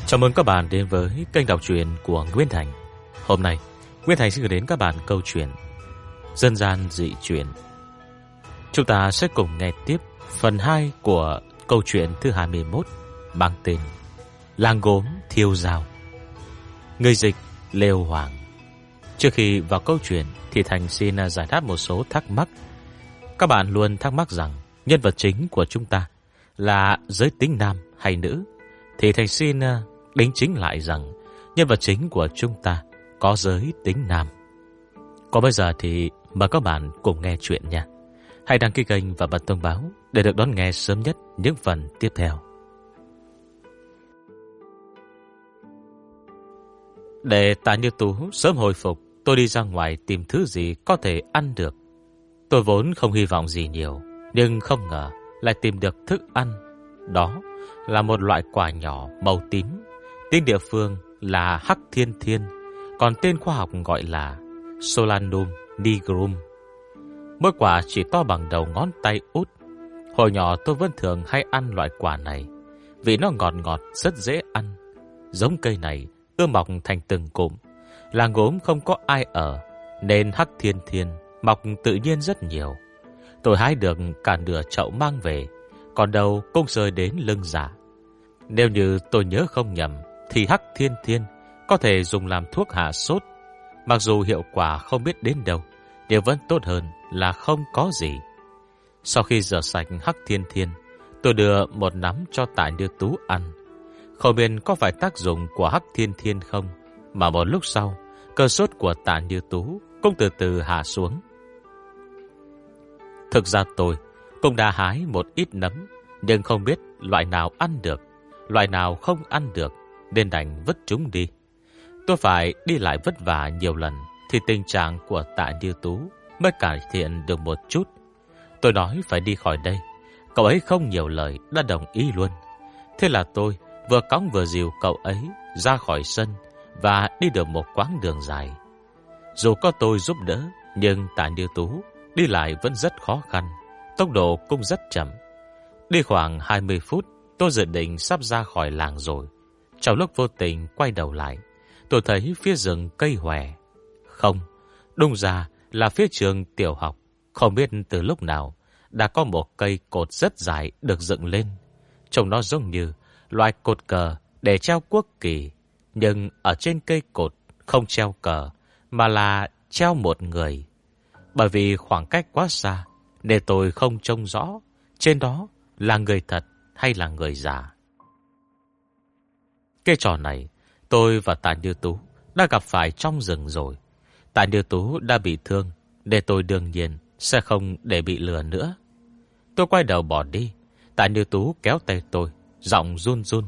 Chào mừng các bạn đến với kênh đọc truyện của Nguyễn Thành. Hôm nay, Nguyễn Thành sẽ gửi đến các bạn câu chuyện Dân gian dị truyện. Chúng ta sẽ cùng nghe tiếp phần 2 của câu chuyện thứ 21 mang tên Làng Gốm Thiêu Dao. Người dịch Lêu Hoàng. Trước khi vào câu chuyện thì Thành xin giải đáp một số thắc mắc. Các bạn luôn thắc mắc rằng nhân vật chính của chúng ta là giới tính nam hay nữ, thì Thành xin đính chính lại rằng nhân vật chính của chúng ta có giới tính nam. Còn bây giờ thì mời các bạn cùng nghe chuyện nha. Hãy đăng ký kênh và bật thông báo để được đón nghe sớm nhất những phần tiếp theo. Để Tạ Như Tú sớm hồi phục, tôi đi ra ngoài tìm thứ gì có thể ăn được. Tôi vốn không hy vọng gì nhiều, nhưng không ngờ lại tìm được thức ăn. Đó là một loại quả nhỏ màu tím, tên địa phương là Hắc Thiên Thiên, còn tên khoa học gọi là Solanum nigrum. Mỗi quả chỉ to bằng đầu ngón tay út. Hồi nhỏ tôi vẫn thường hay ăn loại quả này, vì nó ngọt ngọt rất dễ ăn. Giống cây này ươm mọc thành từng cụm. Làng gốm không có ai ở, nên Hắc Thiên Thiên mọc tự nhiên rất nhiều. Tôi hái được cả nửa chậu mang về, còn đầu cũng rơi đến lưng giả. Nếu như tôi nhớ không nhầm thì Hắc Thiên Thiên có thể dùng làm thuốc hạ sốt. Mặc dù hiệu quả không biết đến đâu, nhưng vẫn tốt hơn là không có gì. Sau khi rửa sạch Hắc Thiên Thiên, tôi đưa một nắm cho Tạ Như Tú ăn. Không biết có phải tác dụng của Hắc Thiên Thiên không, mà một lúc sau, cơn sốt của Tạ Như Tú cũng từ từ hạ xuống. Thực ra tôi cũng đã hái một ít nấm, nhưng không biết loại nào ăn được, loại nào không ăn được, nên đành vứt chúng đi. Tôi phải đi lại vất vả nhiều lần thì tình trạng của Tạ Như Tú mới cải thiện được một chút. Tôi nói phải đi khỏi đây, cậu ấy không nhiều lời đã đồng ý luôn. Thế là tôi vừa cõng vừa dìu cậu ấy ra khỏi sân và đi được một quãng đường dài. Dù có tôi giúp đỡ, nhưng Tạ Như Tú đi lại vẫn rất khó khăn, tốc độ cũng rất chậm. Đi khoảng 20 phút, tôi dự định sắp ra khỏi làng rồi. Trong lúc vô tình quay đầu lại, tôi thấy phía rừng cây hòe. Không, đúng ra là phía trường tiểu học. Không biết từ lúc nào đã có một cây cột rất dài được dựng lên. Trông nó giống như loại cột cờ để treo quốc kỳ, nhưng ở trên cây cột không treo cờ, mà là treo một người. Bởi vì khoảng cách quá xa nên tôi không trông rõ trên đó là người thật hay là người giả. Cái trò này tôi và Tạ Như Tú đã gặp phải trong rừng rồi. Tạ Như Tú đã bị thương, để tôi đương nhiên sẽ không để bị lừa nữa. Tôi quay đầu bỏ đi. Tạ Như Tú kéo tay tôi, giọng run run.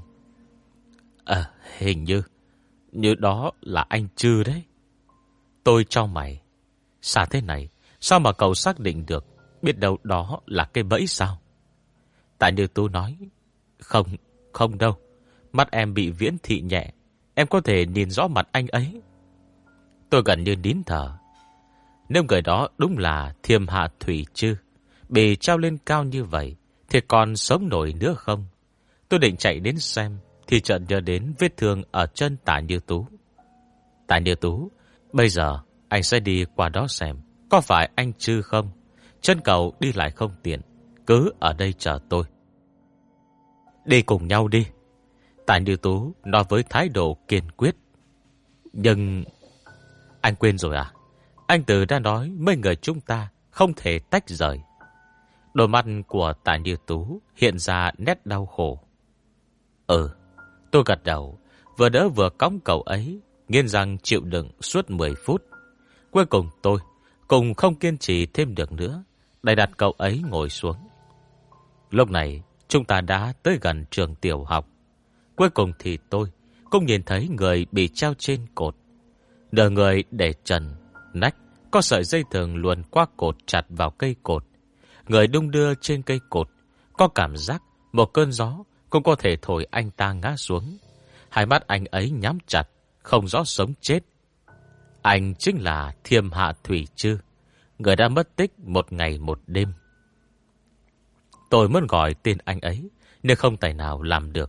Hình như đó là anh Trư đấy. Tôi chau mày. Sao thế này? Sao mà cậu xác định được? Biết đâu đó là cái bẫy sao? Tạ Như Tú nói. Không đâu. Mắt em bị viễn thị nhẹ, em có thể nhìn rõ mặt anh ấy. Tôi gần như nín thở. Nếu người đó đúng là Thiêm Hạ Thủy Trư, bị treo lên cao như vậy, thì còn sống nổi nữa không? Tôi định chạy đến xem, thì chợt nhớ đến vết thương ở chân Tạ Như Tú. Tạ Như Tú, bây giờ anh sẽ đi qua đó xem có phải anh Trư không. Chân cậu đi lại không tiện, cứ ở đây chờ tôi. Đi cùng nhau đi, Tạ Như Tú nói với thái độ kiên quyết. Nhưng anh quên rồi à? Anh Từ đã nói mấy người chúng ta không thể tách rời. Đôi mắt của Tạ Như Tú hiện ra nét đau khổ. Tôi gật đầu, vừa đỡ vừa cõng cậu ấy, nghiến răng chịu đựng suốt 10 phút. Cuối cùng tôi cùng không kiên trì thêm được nữa, đành đặt cậu ấy ngồi xuống. Lúc này chúng ta đã tới gần trường tiểu học. Cuối cùng thì tôi cũng nhìn thấy người bị treo trên cột. Nửa người để trần, nách có sợi dây thừng luồn qua cột chặt vào cây cột. Người đung đưa trên cây cột, có cảm giác một cơn gió cũng có thể thổi anh ta ngã xuống. Hai mắt anh ấy nhắm chặt, không rõ sống chết. Anh chính là Thiêm Hạ Thủy Trư, người đã mất tích 1 ngày 1 đêm. Tôi muốn gọi tên anh ấy, nhưng không tài nào làm được.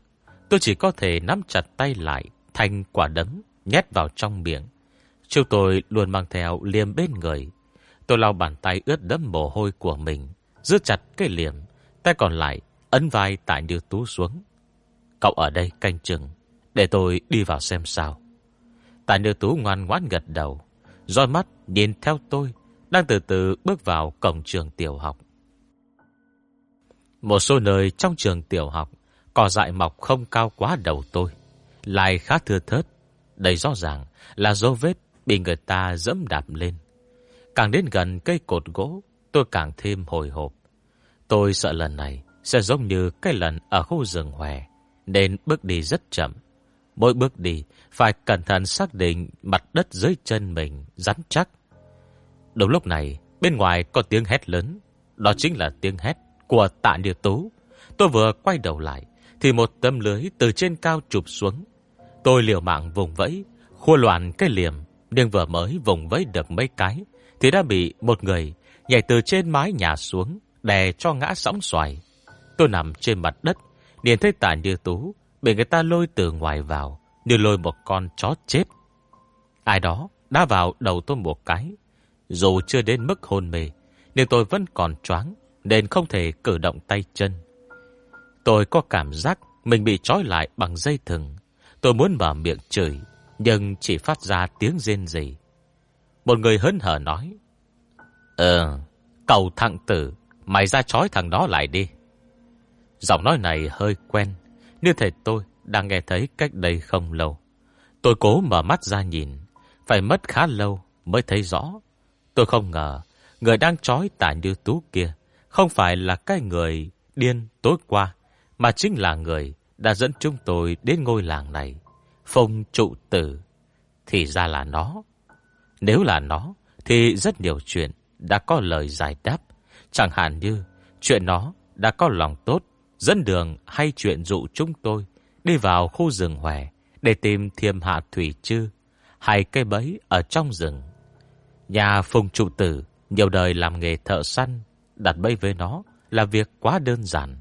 Tôi chỉ có thể nắm chặt tay lại thành quả đấm nhét vào trong miệng. Chiêu tôi luôn mang theo liềm bên người. Tôi lau bàn tay ướt đẫm mồ hôi của mình, giữ chặt cái liềm, tay còn lại ấn vai Tạ Như Tú xuống. Cậu ở đây canh chừng, để tôi đi vào xem sao. Tạ Như Tú ngoan ngoãn gật đầu, dõi mắt nhìn theo tôi, đang từ từ bước vào cổng trường tiểu học. Một số nơi trong trường tiểu học, cỏ dại mọc không cao quá đầu tôi, lại khá thưa thớt. Đây rõ ràng là dấu vết bị người ta dẫm đạp lên. Càng đến gần cây cột gỗ, tôi càng thêm hồi hộp. Tôi sợ lần này sẽ giống như cái lần ở khu rừng Hòe, nên bước đi rất chậm. Mỗi bước đi phải cẩn thận xác định mặt đất dưới chân mình rắn chắc. Đúng lúc này, bên ngoài có tiếng hét lớn. Đó chính là tiếng hét của Tạ Như Tú. Tôi vừa quay đầu lại thì một tấm lưới từ trên cao chụp xuống. Tôi liều mạng vùng vẫy, khua loạn cái liềm, nhưng vừa mới vùng vẫy được mấy cái thì đã bị một người nhảy từ trên mái nhà xuống, đè cho ngã sóng xoài. Tôi nằm trên mặt đất, nhìn thấy Tạ Như Tú bị người ta lôi từ ngoài vào, như lôi một con chó chết. Ai đó đá vào đầu tôi một cái. Dù chưa đến mức hôn mê, nhưng tôi vẫn còn choáng, nên không thể cử động tay chân. Tôi có cảm giác mình bị trói lại bằng dây thừng. Tôi muốn mở miệng chửi, nhưng chỉ phát ra tiếng rên rỉ. Một người hớn hở nói: Cậu thằng tử, mày ra trói thằng đó lại đi. Giọng nói này hơi quen, như thể tôi đang nghe thấy cách đây không lâu. Tôi cố mở mắt ra nhìn, phải mất khá lâu mới thấy rõ. Tôi không ngờ người đang trói Tạ Như Tú kia không phải là cái người điên tối qua, mà chính là người đã dẫn chúng tôi đến ngôi làng này, Phong Trụ Tử. Thì ra là nó. Nếu là nó thì rất nhiều chuyện đã có lời giải đáp. Chẳng hạn như chuyện nó đã có lòng tốt dẫn đường, hay chuyện dụ chúng tôi đi vào khu rừng Hòe để tìm Thiêm Hạ Thủy Chư, hay cây bẫy ở trong rừng. Nhà Phùng Trụ Tử nhiều đời làm nghề thợ săn, đặt bẫy với nó là việc quá đơn giản.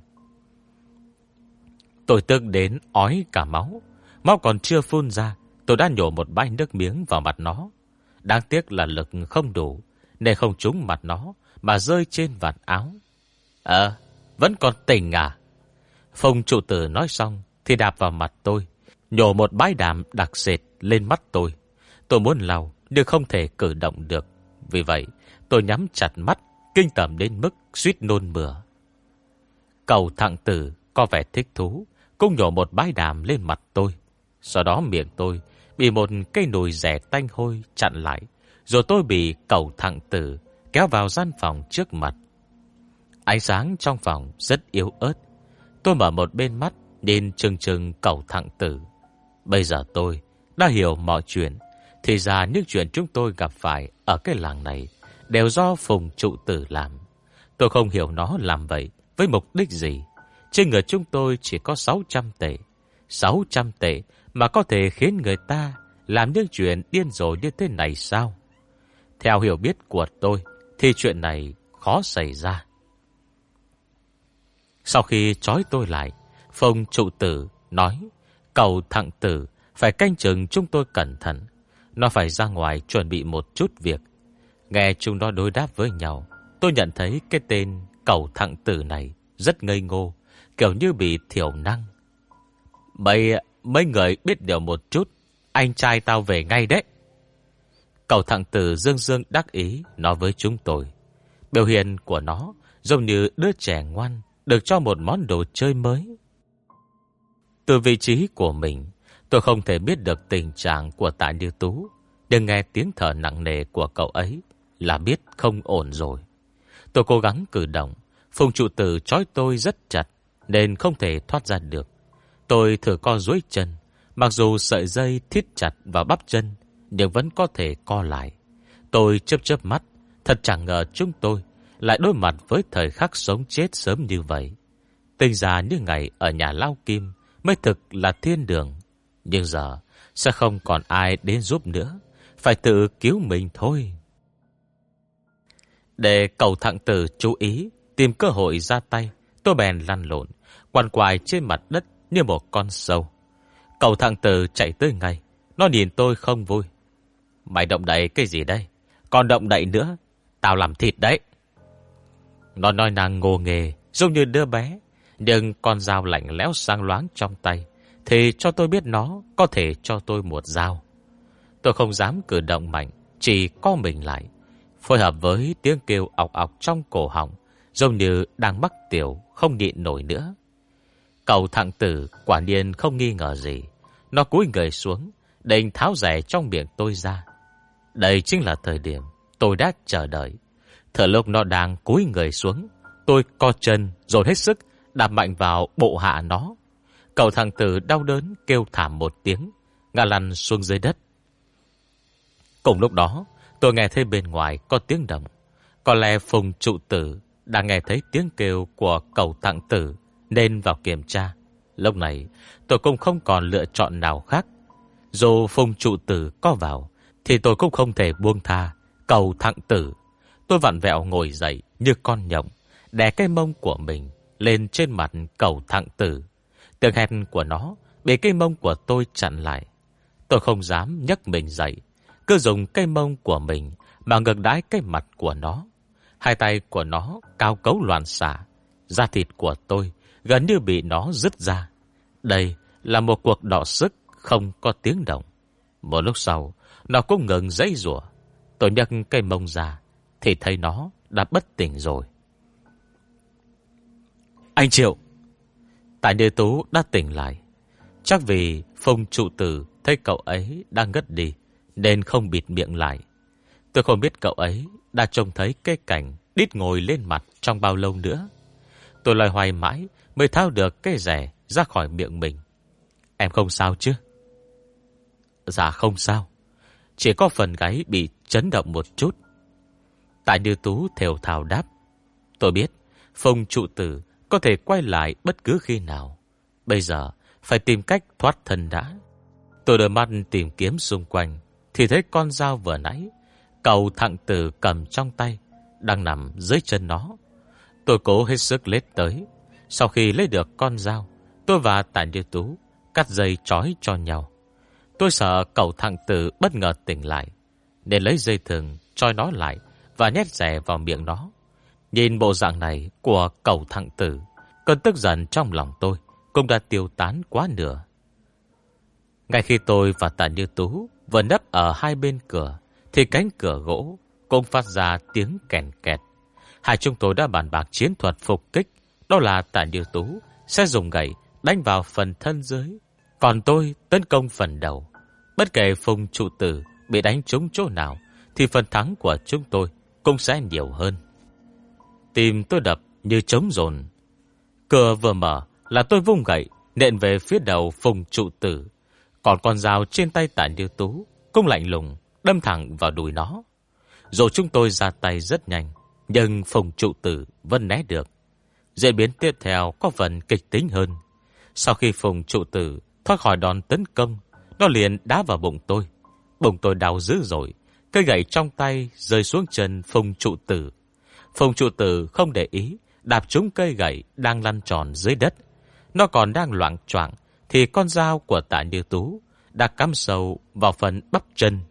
Tôi tức đến ói cả máu. Máu còn chưa phun ra, tôi đã nhổ một bãi nước miếng vào mặt nó. Đáng tiếc là lực không đủ, nên không trúng mặt nó mà rơi trên vạt áo. Vẫn còn tỉnh à? Phùng Trụ Tử nói xong thì đạp vào mặt tôi, nhổ một bãi đàm đặc sệt lên mắt tôi. Tôi muốn lau nhưng không thể cử động được. Vì vậy tôi nhắm chặt mắt, kinh tởm đến mức suýt nôn mửa. Cậu thằng tử có vẻ thích thú, cũng nhổ một bãi đàm lên mặt tôi. Sau đó miệng tôi bị một cây nồi rẻ tanh hôi chặn lại, rồi tôi bị cậu thằng tử kéo vào gian phòng trước mặt. Ánh sáng trong phòng rất yếu ớt. Tôi mở một bên mắt nhìn chừng chừng cậu thằng tử. Bây giờ tôi đã hiểu mọi chuyện. Thì ra những chuyện chúng tôi gặp phải ở cái làng này đều do Phùng Trụ Tử làm. Tôi không hiểu nó làm vậy với mục đích gì. Trên người chúng tôi chỉ có 600 tệ. 600 tệ mà có thể khiến người ta làm những chuyện điên rồ như thế này sao? Theo hiểu biết của tôi thì chuyện này khó xảy ra. Sau khi trói tôi lại, Phùng Trụ Tử nói cậu thằng tử phải canh chừng chúng tôi cẩn thận. Nó phải ra ngoài chuẩn bị một chút việc. Nghe chúng nó đối đáp với nhau, tôi nhận thấy cái tên cậu thằng tử này rất ngây ngô, kiểu như bị thiểu năng. Mấy người biết điều một chút, anh trai tao về ngay đấy. Cậu thằng tử dương dương đắc ý nói với chúng tôi. Biểu hiện của nó giống như đứa trẻ ngoan được cho một món đồ chơi mới. Từ vị trí của mình, tôi không thể biết được tình trạng của Tạ Như Tú, nhưng nghe tiếng thở nặng nề của cậu ấy là biết không ổn rồi. Tôi cố gắng cử động. Phùng Trụ Tử trói tôi rất chặt nên không thể thoát ra được. Tôi thử co duỗi chân, mặc dù sợi dây thít chặt vào bắp chân nhưng vẫn có thể co lại. Tôi chớp chớp mắt, thật chẳng ngờ chúng tôi lại đối mặt với thời khắc sống chết sớm như vậy. Tính ra như ngày ở nhà Lao Kim mới thực là thiên đường. Nhưng giờ sẽ không còn ai đến giúp nữa, phải tự cứu mình thôi. Để cậu thằng tử chú ý tìm cơ hội ra tay, tôi bèn lăn lộn quằn quại trên mặt đất như một con sâu. Cậu thằng Tử chạy tới ngay. Nó nhìn tôi không vui. Mày động đậy cái gì đây? Còn động đậy nữa, tao làm thịt đấy. Nó nói nàng ngô nghề, giống như đứa bé. Nhưng con dao lạnh lẽo sáng loáng trong tay thì cho tôi biết nó có thể cho tôi một dao. Tôi không dám cử động mạnh, chỉ co mình lại, phối hợp với tiếng kêu ọc ọc trong cổ họng, giống như đang mắc tiểu, không nhịn nổi nữa. Cậu thằng Tử quả nhiên không nghi ngờ gì. Nó cúi người xuống, định tháo rẻ trong miệng tôi ra. Đây chính là thời điểm tôi đã chờ đợi. Thời lúc nó đang cúi người xuống, tôi co chân rồi hết sức đạp mạnh vào bộ hạ nó. Cậu thằng Tử đau đớn kêu thảm một tiếng, ngã lăn xuống dưới đất. Cùng lúc đó, tôi nghe thấy bên ngoài có tiếng động. Có lẽ Phùng trụ tử đã nghe thấy tiếng kêu của cậu thằng Tử nên vào kiểm tra. Lúc này, tôi cũng không còn lựa chọn nào khác. Dù Phùng trụ tử có vào, thì tôi cũng không thể buông tha cậu thằng Tử. Tôi vặn vẹo ngồi dậy như con nhộng, đè cái mông của mình lên trên mặt cậu thằng Tử. Tiếng hét của nó bị cái mông của tôi chặn lại. Tôi không dám nhấc mình dậy, cứ dùng cái mông của mình mà ngược đãi cái mặt của nó. Hai tay của nó cao cấu loạn xạ, da thịt của tôi gần như bị nó rứt ra. Đây là một cuộc đọ sức không có tiếng động. Một lúc sau, nó cũng ngừng giãy giụa. Tôi nhấc cái mông ra thì thấy nó đã bất tỉnh rồi. Anh Triệu! Tại Như Tú đã tỉnh lại. Chắc vì Phùng trụ tử thấy cậu ấy đang ngất đi nên không bịt miệng lại. Tôi không biết cậu ấy đã trông thấy cái cảnh đít ngồi lên mặt trong bao lâu nữa. Tôi loay hoay mãi mới tháo được cái rẻ ra khỏi miệng mình. Em không sao chứ? Dạ không sao, chỉ có phần gáy bị chấn động một chút. Tại Như Tú thều thào đáp. Tôi biết Phùng trụ tử có thể quay lại bất cứ khi nào. Bây giờ phải tìm cách thoát thân đã. Tôi đôi mắt tìm kiếm xung quanh thì thấy con dao vừa nãy cậu thằng Tử cầm trong tay đang nằm dưới chân nó. Tôi cố hết sức lết tới. Sau khi lấy được con dao, tôi và Tạ Như Tú cắt dây trói cho nhau. Tôi sợ cậu thằng Tử bất ngờ tỉnh lại nên lấy dây thừng trói nó lại và nhét rẻ vào miệng nó. Nhìn bộ dạng này của cậu thằng Tử, cơn tức giận trong lòng tôi cũng đã tiêu tán quá nửa. Ngay khi tôi và Tạ Như Tú vừa nấp ở hai bên cửa thì cánh cửa gỗ cũng phát ra tiếng kèn kẹt. Hai chúng tôi đã bàn bạc chiến thuật phục kích. Đó là Tạ Như Tú sẽ dùng gậy đánh vào phần thân dưới, còn tôi tấn công phần đầu. Bất kể Phùng trụ tử bị đánh trúng chỗ nào thì phần thắng của chúng tôi cũng sẽ nhiều hơn. Tim tôi đập như trống dồn. Cửa vừa mở là tôi vung gậy nện về phía đầu Phùng trụ tử. Còn con dao trên tay Tạ Như Tú cũng lạnh lùng đâm thẳng vào đùi nó. Dù chúng tôi ra tay rất nhanh, nhưng Phùng trụ tử vẫn né được. Diễn biến tiếp theo có phần kịch tính hơn. Sau khi Phùng trụ tử thoát khỏi đòn tấn công, nó liền đá vào bụng tôi. Bụng tôi đau dữ rồi. Cây gậy trong tay rơi xuống chân Phùng trụ tử. Phùng trụ tử không để ý, đạp trúng cây gậy đang lăn tròn dưới đất. Nó còn đang loạng choạng thì con dao của Tạ Như Tú đã cắm sâu vào phần bắp chân.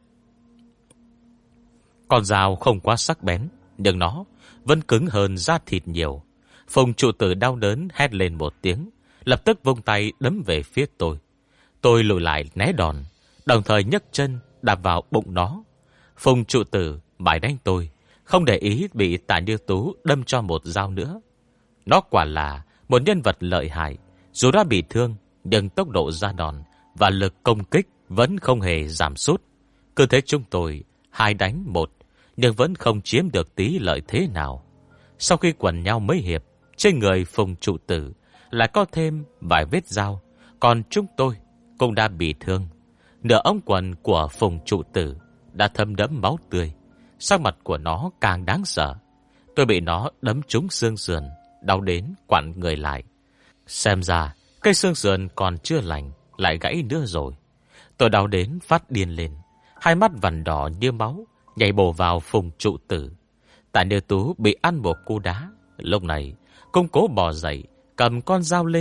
Con dao không quá sắc bén, nhưng nó vẫn cứng hơn da thịt nhiều. Phùng trụ tử đau đớn hét lên một tiếng, lập tức vung tay đấm về phía tôi. Tôi lùi lại né đòn, đồng thời nhấc chân đạp vào bụng nó. Phùng trụ tử mãi đánh tôi, không để ý bị Tạ Như Tú đâm cho một dao nữa. Nó quả là một nhân vật lợi hại. Dù đã bị thương, nhưng tốc độ ra đòn và lực công kích vẫn không hề giảm sút. Cứ thế chúng tôi 2 đánh 1, nhưng vẫn không chiếm được tí lợi thế nào. Sau khi quần nhau mấy hiệp, trên người Phùng trụ tử lại có thêm vài vết dao, còn chúng tôi cũng đã bị thương. Nửa ống quần của Phùng trụ tử đã thấm đẫm máu tươi. Sắc mặt của nó càng đáng sợ. Tôi bị nó đấm trúng xương sườn, đau đến quặn người lại. Xem ra cây xương sườn còn chưa lành, lại gãy nữa rồi. Tôi đau đến phát điên lên, hai mắt vằn đỏ như máu, nhảy bổ vào Phùng trụ tử. Tạ Như Tú bị ăn một cú đá. Lúc này cũng cố bò dậy, cầm con dao lên,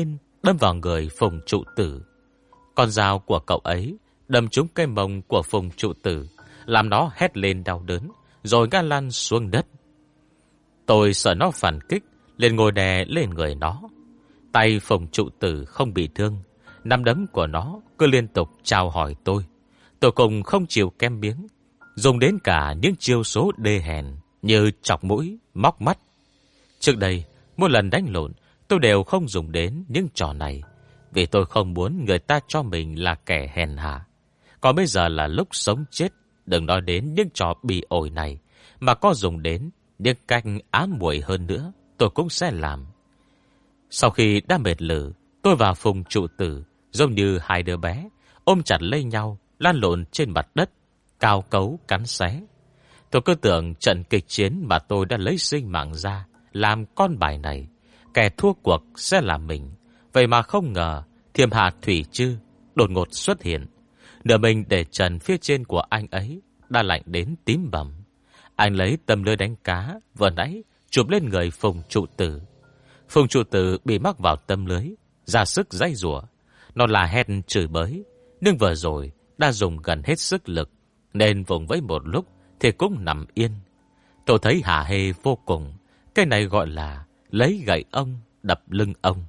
đâm vào người Phùng trụ tử. Con dao của cậu ấy đâm trúng cái mông của Phùng trụ tử, làm nó hét lên đau đớn, rồi ngã lăn xuống đất. Tôi sợ nó phản kích, liền ngồi đè lên người nó. Tay Phùng trụ tử không bị thương, nắm đấm của nó cứ liên tục chào hỏi tôi. Tôi cùng không chịu kem biếng, dùng đến cả những chiêu số đê hèn như chọc mũi, móc mắt. Trước đây, mỗi lần đánh lộn, tôi đều không dùng đến những trò này, vì tôi không muốn người ta cho mình là kẻ hèn hạ. Còn bây giờ là lúc sống chết, đừng nói đến những trò bị ổi này, mà có dùng đến những cách ám muội hơn nữa, tôi cũng sẽ làm. Sau khi đã mệt lử, tôi và Phùng trụ tử giống như hai đứa bé, ôm chặt lấy nhau, lăn lộn trên mặt đất, cao cấu cắn xé. Tôi cứ tưởng trận kịch chiến mà tôi đã lấy sinh mạng ra làm con bài này, kẻ thua cuộc sẽ là mình. Vậy mà không ngờ Thiềm Hạ Thủy Chư đột ngột xuất hiện. Nửa mình để trần phía trên của anh ấy đã lạnh đến tím bầm. Anh lấy tấm lưới đánh cá vừa nãy chụp lên người Phùng trụ tử. Phùng trụ tử bị mắc vào tấm lưới, ra sức giãy giụa. Nó là hét chửi bới, nhưng vừa rồi đã dùng gần hết sức lực, nên vùng vẫy một lúc thì cũng nằm yên. Tôi thấy hả hê vô cùng. Cái này gọi là lấy gậy ông đập lưng ông.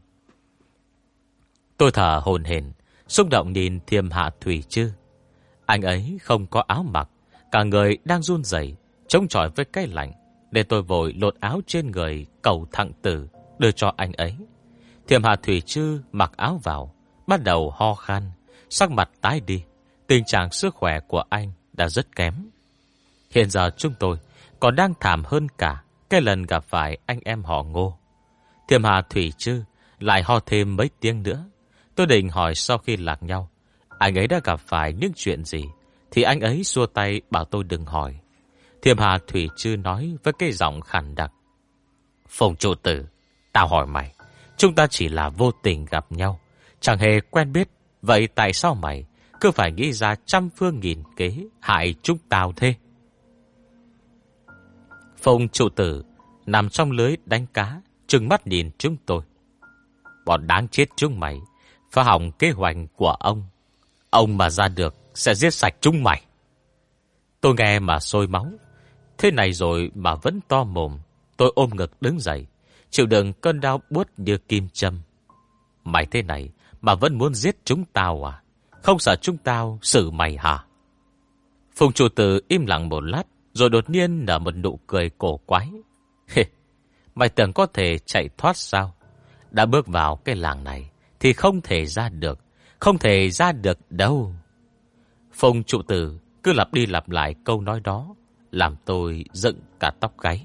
Tôi thở hổn hển, xúc động nhìn Thiềm Hạ Thủy Chư. Anh ấy không có áo mặc, cả người đang run rẩy, chống chọi với cái lạnh, nên tôi vội lột áo trên người cầu thặng tử đưa cho anh ấy. Thiềm Hạ Thủy Chư mặc áo vào, bắt đầu ho khan, sắc mặt tái đi. Tình trạng sức khỏe của anh đã rất kém. Hiện giờ chúng tôi còn đang thảm hơn cả cái lần gặp phải anh em họ Ngô. Thiềm Hạ Thủy Chư lại ho thêm mấy tiếng nữa. Tôi định hỏi sau khi lạc nhau, anh ấy đã gặp phải những chuyện gì, thì anh ấy xua tay bảo tôi đừng hỏi. Thiềm Hạ Thủy Chư nói với cái giọng khàn đặc: Phùng trụ tử, tao hỏi mày, chúng ta chỉ là vô tình gặp nhau, chẳng hề quen biết, vậy tại sao mày cứ phải nghĩ ra trăm phương nghìn kế hại chúng tao thế? Phùng trụ tử nằm trong lưới đánh cá, trừng mắt nhìn chúng tôi. Bọn đáng chết chúng mày phá hỏng kế hoạch của ông. Ông mà ra được sẽ giết sạch chúng mày. Tôi nghe mà sôi máu. Thế này rồi mà vẫn to mồm. Tôi ôm ngực đứng dậy, chịu đựng cơn đau buốt như kim châm. Mày thế này mà vẫn muốn giết chúng tao à? Không sợ chúng tao xử mày hả? Phùng trụ tử im lặng một lát, rồi đột nhiên nở một nụ cười cổ quái. Mày tưởng có thể chạy thoát sao? Đã bước vào cái làng này thì không thể ra được. Không thể ra được đâu. Phùng trụ tử cứ lặp đi lặp lại câu nói đó, làm tôi dựng cả tóc gáy.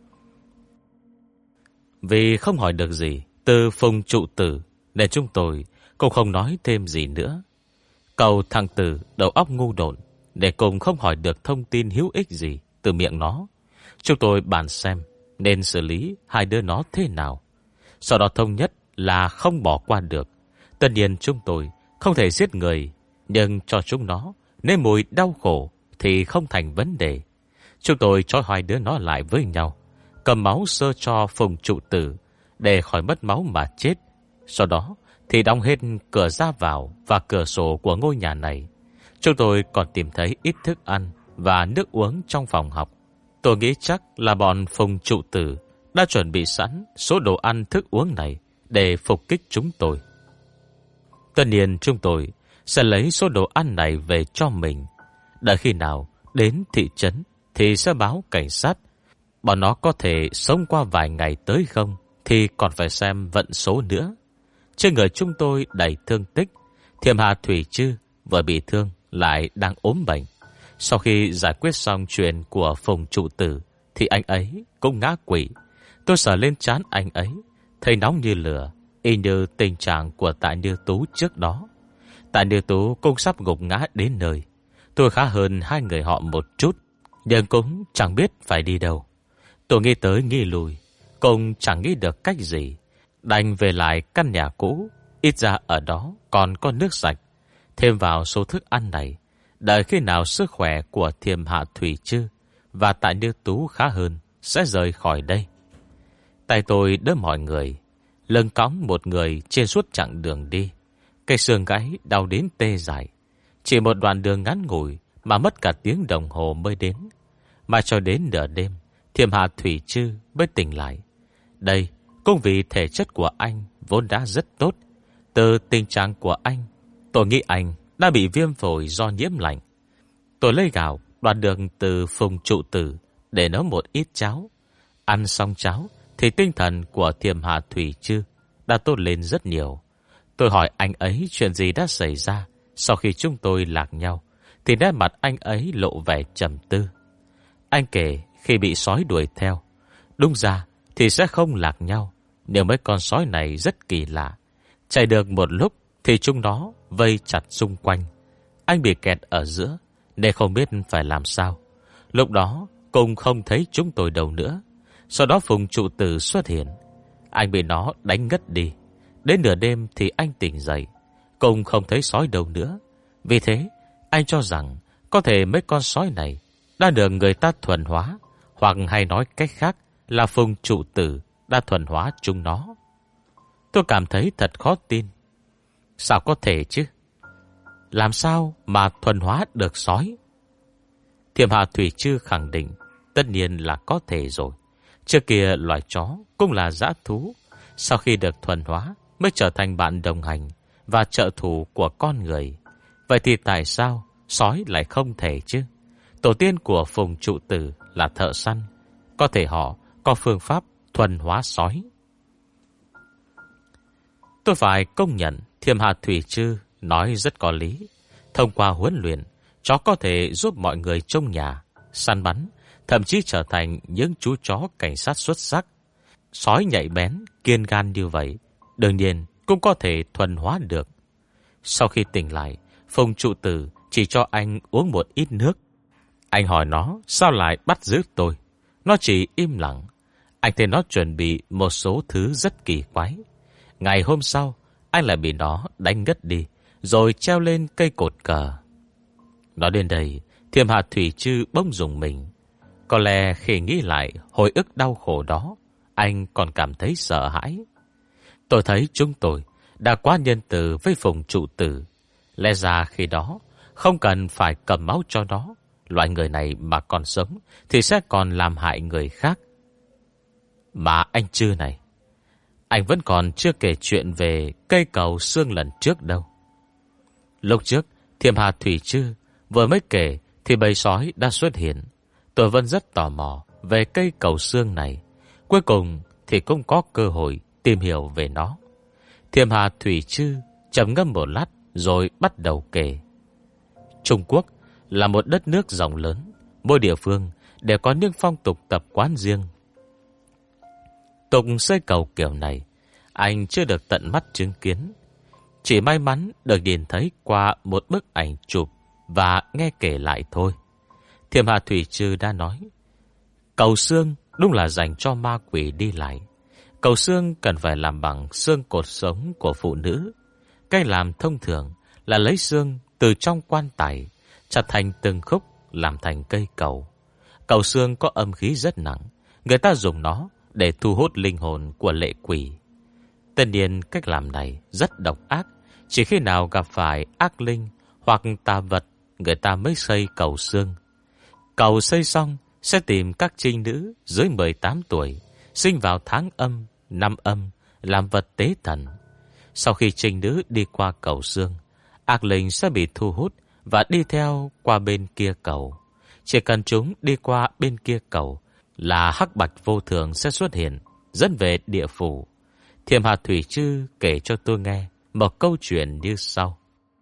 Vì không hỏi được gì từ Phùng trụ tử, nên chúng tôi cũng không nói thêm gì nữa. Cậu thằng tử đầu óc ngu độn, để cùng không hỏi được thông tin hữu ích gì từ miệng nó. Chúng tôi bàn xem nên xử lý hai đứa nó thế nào. Sau đó thống nhất là không bỏ qua được. Tất nhiên chúng tôi không thể giết người, nhưng cho chúng nó nên mùi đau khổ thì không thành vấn đề. Chúng tôi trói hai đứa nó lại với nhau, cầm máu sơ cho Phùng trụ tử để khỏi mất máu mà chết. Sau đó thì đóng hết cửa ra vào và cửa sổ của ngôi nhà này. Chúng tôi còn tìm thấy ít thức ăn và nước uống trong phòng học. Tôi nghĩ chắc là bọn Phùng trụ tử đã chuẩn bị sẵn số đồ ăn thức uống này để phục kích chúng tôi. Tất nhiên chúng tôi sẽ lấy số đồ ăn này về cho mình. Đợi khi nào đến thị trấn thì sẽ báo cảnh sát. Bọn nó có thể sống qua vài ngày tới không thì còn phải xem vận số nữa. Trên người chúng tôi đầy thương tích. Thiềm Hạ Thủy Chư vừa bị thương lại đang ốm bệnh. Sau khi giải quyết xong chuyện của Phùng trụ tử thì anh ấy cũng ngã quỵ. Tôi sờ lên trán anh ấy, thấy nóng như lửa, y như tình trạng của Tạ Như Tú trước đó. Tạ Như Tú cũng sắp gục ngã đến nơi. Tôi khá hơn hai người họ một chút, nhưng cũng chẳng biết phải đi đâu. Tôi nghĩ tới nghĩ lùi, cũng chẳng nghĩ được cách gì. Đành về lại căn nhà cũ, ít ra ở đó còn có nước sạch. Thêm vào số thức ăn này, đợi khi nào sức khỏe của Thiềm Hạ Thủy Chư và Tạ Như Tú khá hơn, sẽ rời khỏi đây. Tay tôi đỡ mọi người, lưng cõng một người trên suốt chặng đường đi. Cây xương gãy đau đến tê dại. Chỉ một đoạn đường ngắn ngủi mà mất cả tiếng đồng hồ mới đến. Mà cho đến nửa đêm, Thiêm Hà Thủy Trư mới tỉnh lại. Đây cũng vì thể chất của anh vốn đã rất tốt. Từ tình trạng của anh, tôi nghĩ anh đã bị viêm phổi do nhiễm lạnh. Tôi lấy gạo đoạt được từ Phùng trụ tử để nấu một ít cháo. Ăn xong cháo thì tinh thần của Thiêm Hà Thủy Trư đã tốt lên rất nhiều. Tôi hỏi anh ấy chuyện gì đã xảy ra sau khi chúng tôi lạc nhau, thì nét mặt anh ấy lộ vẻ trầm tư. Anh kể khi bị sói đuổi theo, đúng ra thì sẽ không lạc nhau, nhưng mấy con sói này rất kỳ lạ. Chạy được một lúc thì chúng nó vây chặt xung quanh. Anh bị kẹt ở giữa nên không biết phải làm sao. Lúc đó cũng không thấy chúng tôi đâu nữa. Sau đó Phùng trụ tử xuất hiện. Anh bị nó đánh ngất đi. Đến nửa đêm thì anh tỉnh dậy, cũng không thấy sói đâu nữa. Vì thế anh cho rằng có thể mấy con sói này đã được người ta thuần hóa, hoặc hay nói cách khác là Phùng trụ tử đã thuần hóa chúng nó. Tôi cảm thấy thật khó tin. Sao có thể chứ? Làm sao mà thuần hóa được sói? Thiêm Hà Thủy Trư khẳng định tất nhiên là có thể rồi. Trước kia loài chó cũng là dã thú, sau khi được thuần hóa mới trở thành bạn đồng hành và trợ thủ của con người. Vậy thì tại sao sói lại không thể chứ? Tổ tiên của Phùng trụ tử là thợ săn, có thể họ có phương pháp thuần hóa sói. Tôi phải công nhận Thiêm Hà Thủy Trư nói rất có lý. Thông qua huấn luyện, chó có thể giúp mọi người trong nhà săn bắn, thậm chí trở thành những chú chó cảnh sát xuất sắc. Sói nhạy bén, kiên gan như vậy, đương nhiên cũng có thể thuần hóa được. Sau khi tỉnh lại, Phùng trụ tử chỉ cho anh uống một ít nước. Anh hỏi nó sao lại bắt giữ tôi. Nó chỉ im lặng. Anh thấy nó chuẩn bị một số thứ rất kỳ quái. Ngày hôm sau, anh lại bị nó đánh ngất đi, rồi treo lên cây cột cờ. Nói đến đây, Thiêm Hà Thủy Trư bỗng rùng mình. Có lẽ khi nghĩ lại hồi ức đau khổ đó, anh còn cảm thấy sợ hãi. Tôi thấy chúng tôi đã quá nhân từ với Phùng trụ tử. Lẽ ra khi đó không cần phải cầm máu cho nó. Loại người này mà còn sống thì sẽ còn làm hại người khác. Mà anh Trư này, anh vẫn còn chưa kể chuyện về cây cầu xương lần trước đâu. Lúc trước Thiêm Hà Thủy Trư vừa mới kể thì bầy sói đã xuất hiện. Tôi vẫn rất tò mò về cây cầu xương này. Cuối cùng thì cũng có cơ hội tìm hiểu về nó. Thiêm Hà Thủy Trư trầm ngâm một lát rồi bắt đầu kể. Trung Quốc là một đất nước rộng lớn, mỗi địa phương đều có những phong tục tập quán riêng. Tục xây cầu kiểu này anh chưa được tận mắt chứng kiến, chỉ may mắn được nhìn thấy qua một bức ảnh chụp và nghe kể lại thôi. Thiêm Hà Thủy Trư đã nói, cầu xương đúng là dành cho ma quỷ đi lại. Cầu xương cần phải làm bằng xương cột sống của phụ nữ. Cách làm thông thường là lấy xương từ trong quan tài, chặt thành từng khúc làm thành cây cầu. Cầu xương có âm khí rất nặng, người ta dùng nó để thu hút linh hồn của lệ quỷ. Tất nhiên cách làm này rất độc ác. Chỉ khi nào gặp phải ác linh hoặc tà vật, người ta mới xây cầu xương. Cầu xây xong sẽ tìm các trinh nữ dưới 18 tuổi, sinh vào tháng âm, năm âm, làm vật tế thần. Sau khi trinh nữ đi qua cầu xương, ác linh sẽ bị thu hút và đi theo qua bên kia cầu. Chỉ cần chúng đi qua bên kia cầu là hắc bạch vô thường sẽ xuất hiện, dẫn về địa phủ. Thiêm Hà Thủy Trư kể cho tôi nghe một câu chuyện như sau.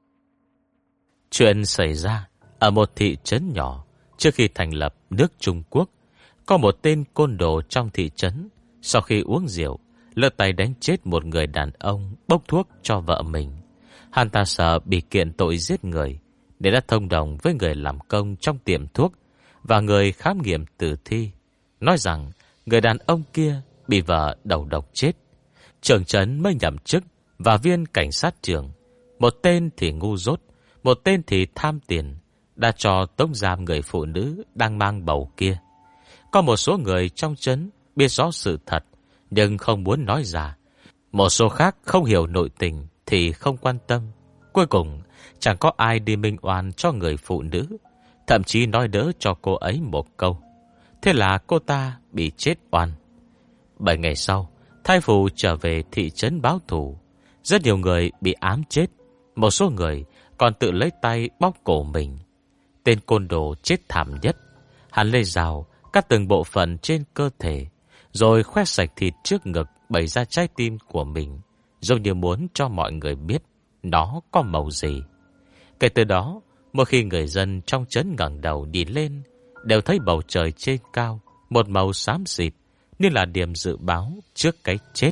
Chuyện xảy ra ở một thị trấn nhỏ. Trước khi thành lập nước Trung Quốc, có một tên côn đồ trong thị trấn, sau khi uống rượu, lỡ tay đánh chết một người đàn ông bốc thuốc cho vợ mình. Hắn ta sợ bị kiện tội giết người, nên đã thông đồng với người làm công trong tiệm thuốc và người khám nghiệm tử thi, nói rằng người đàn ông kia bị vợ đầu độc chết. Trưởng trấn mới nhậm chức và viên cảnh sát trưởng. Một tên thì ngu dốt, một tên thì tham tiền, đã cho tống giam người phụ nữ đang mang bầu kia. Có một số người trong trấn biết rõ sự thật nhưng không muốn nói ra, Một số khác không hiểu nội tình thì không quan tâm. Cuối cùng chẳng có ai đi minh oan cho người phụ nữ, thậm chí nói đỡ cho cô ấy một câu. Thế là cô ta bị chết oan. 7 ngày sau, thai phụ trở về thị trấn báo thù. Rất nhiều người bị ám chết. Một số người còn tự lấy tay bóp cổ mình. Tên côn đồ chết thảm nhất. Hắn lấy dao cắt từng bộ phận trên cơ thể, rồi khoét sạch thịt trước ngực, bày ra trái tim của mình, giống như muốn cho mọi người biết nó có màu gì. Kể từ đó, mỗi khi người dân trong trấn ngẩng đầu nhìn lên, đều thấy bầu trời trên cao một màu xám xịt, như là điểm dự báo trước cái chết.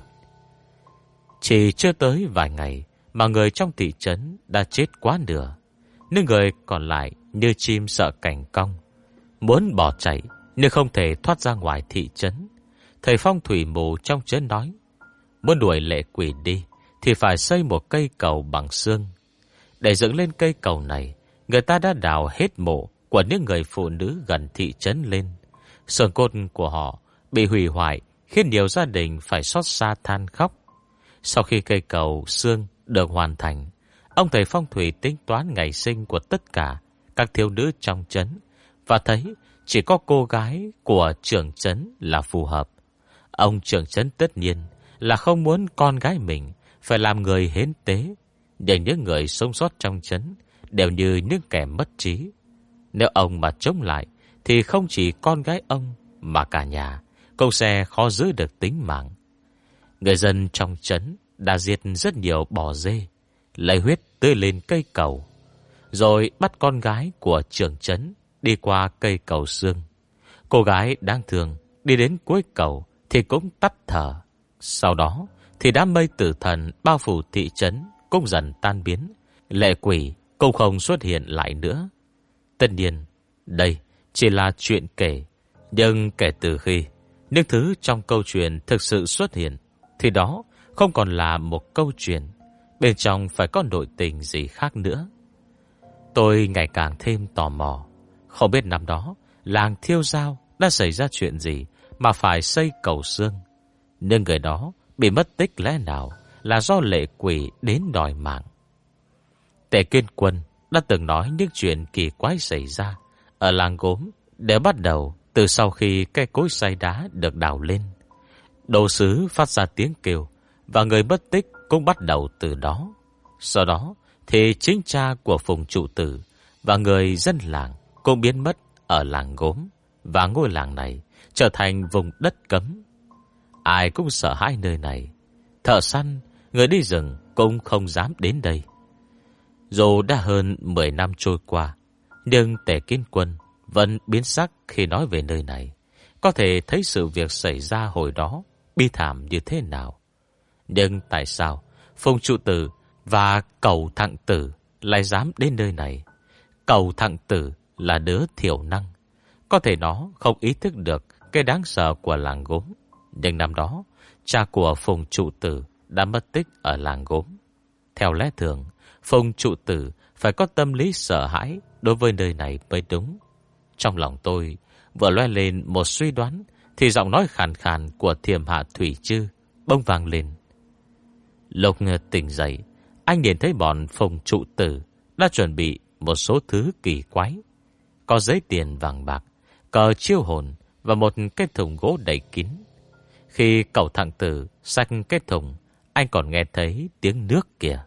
Chỉ chưa tới vài ngày mà người trong thị trấn đã chết quá nửa. Những người còn lại như chim sợ cảnh cong, muốn bỏ chạy nhưng không thể thoát ra ngoài thị trấn. Thầy phong thủy mù trong trấn nói, muốn đuổi lệ quỷ đi thì phải xây một cây cầu bằng xương. Để dựng lên cây cầu này, người ta đã đào hết mộ của những người phụ nữ gần thị trấn lên. Xương cốt của họ bị hủy hoại, khiến nhiều gia đình phải xót xa than khóc. Sau khi cây cầu xương được hoàn thành, ông thầy phong thủy tính toán ngày sinh của tất cả các thiếu nữ trong trấn, và thấy chỉ có cô gái của trưởng trấn là phù hợp. Ông trưởng trấn tất nhiên là không muốn con gái mình phải làm người hiến tế, để những người sống sót trong trấn đều như những kẻ mất trí. Nếu ông mà chống lại thì không chỉ con gái ông mà cả nhà cũng sẽ khó giữ được tính mạng. Người dân trong trấn đã giết rất nhiều bò dê, lấy huyết tưới lên cây cầu, rồi bắt con gái của trưởng trấn đi qua cây cầu xương. Cô gái đáng thương đi đến cuối cầu thì cũng tắt thở. Sau đó thì đám mây tử thần bao phủ thị trấn cũng dần tan biến, lệ quỷ cũng không xuất hiện lại nữa. Tất nhiên, đây chỉ là chuyện kể, nhưng kể từ khi những thứ trong câu chuyện thực sự xuất hiện, thì đó không còn là một câu chuyện, bên trong phải có nội tình gì khác nữa. Tôi ngày càng thêm tò mò, không biết năm đó làng Thiêu Dao đã xảy ra chuyện gì mà phải xây cầu xương. Nhưng người đó bị mất tích lẽ nào là do lệ quỷ đến đòi mạng. Tề Kiên Quân đã từng nói những chuyện kỳ quái xảy ra ở làng gốm đều bắt đầu từ sau khi cây cối xay đá được đào lên. Đồ sứ phát ra tiếng kêu, và người mất tích cũng bắt đầu từ đó. Sau đó thì chính cha của Phùng trụ tử và người dân làng cũng biến mất ở làng gốm, và ngôi làng này trở thành vùng đất cấm. Ai cũng sợ hãi nơi này. Thợ săn, người đi rừng cũng không dám đến đây. Dù đã hơn 10 năm trôi qua, nhưng Tề Kiên Quân vẫn biến sắc khi nói về nơi này. Có thể thấy sự việc xảy ra hồi đó bi thảm như thế nào. Nhưng tại sao Phùng trụ tử và Cẩu Thặng Tử lại dám đến nơi này? Cẩu Thặng Tử là đứa thiểu năng, có thể nó không ý thức được cái đáng sợ của làng gốm. Nhưng năm đó cha của Phùng trụ tử đã mất tích ở làng gốm. Theo lẽ thường, Phùng trụ tử phải có tâm lý sợ hãi đối với nơi này mới đúng. Trong lòng tôi vừa loe lên một suy đoán, thì giọng nói khàn khàn của Thiểm Hạ Thủy Chư bỗng vang lên. Lúc tỉnh dậy, anh nhìn thấy bọn Phùng trụ tử đã chuẩn bị một số thứ kỳ quái. Có giấy tiền vàng bạc, cờ chiêu hồn và một cái thùng gỗ đầy kín. Khi Cẩu Thặng Tử xách cái thùng, anh còn nghe thấy tiếng nước kìa.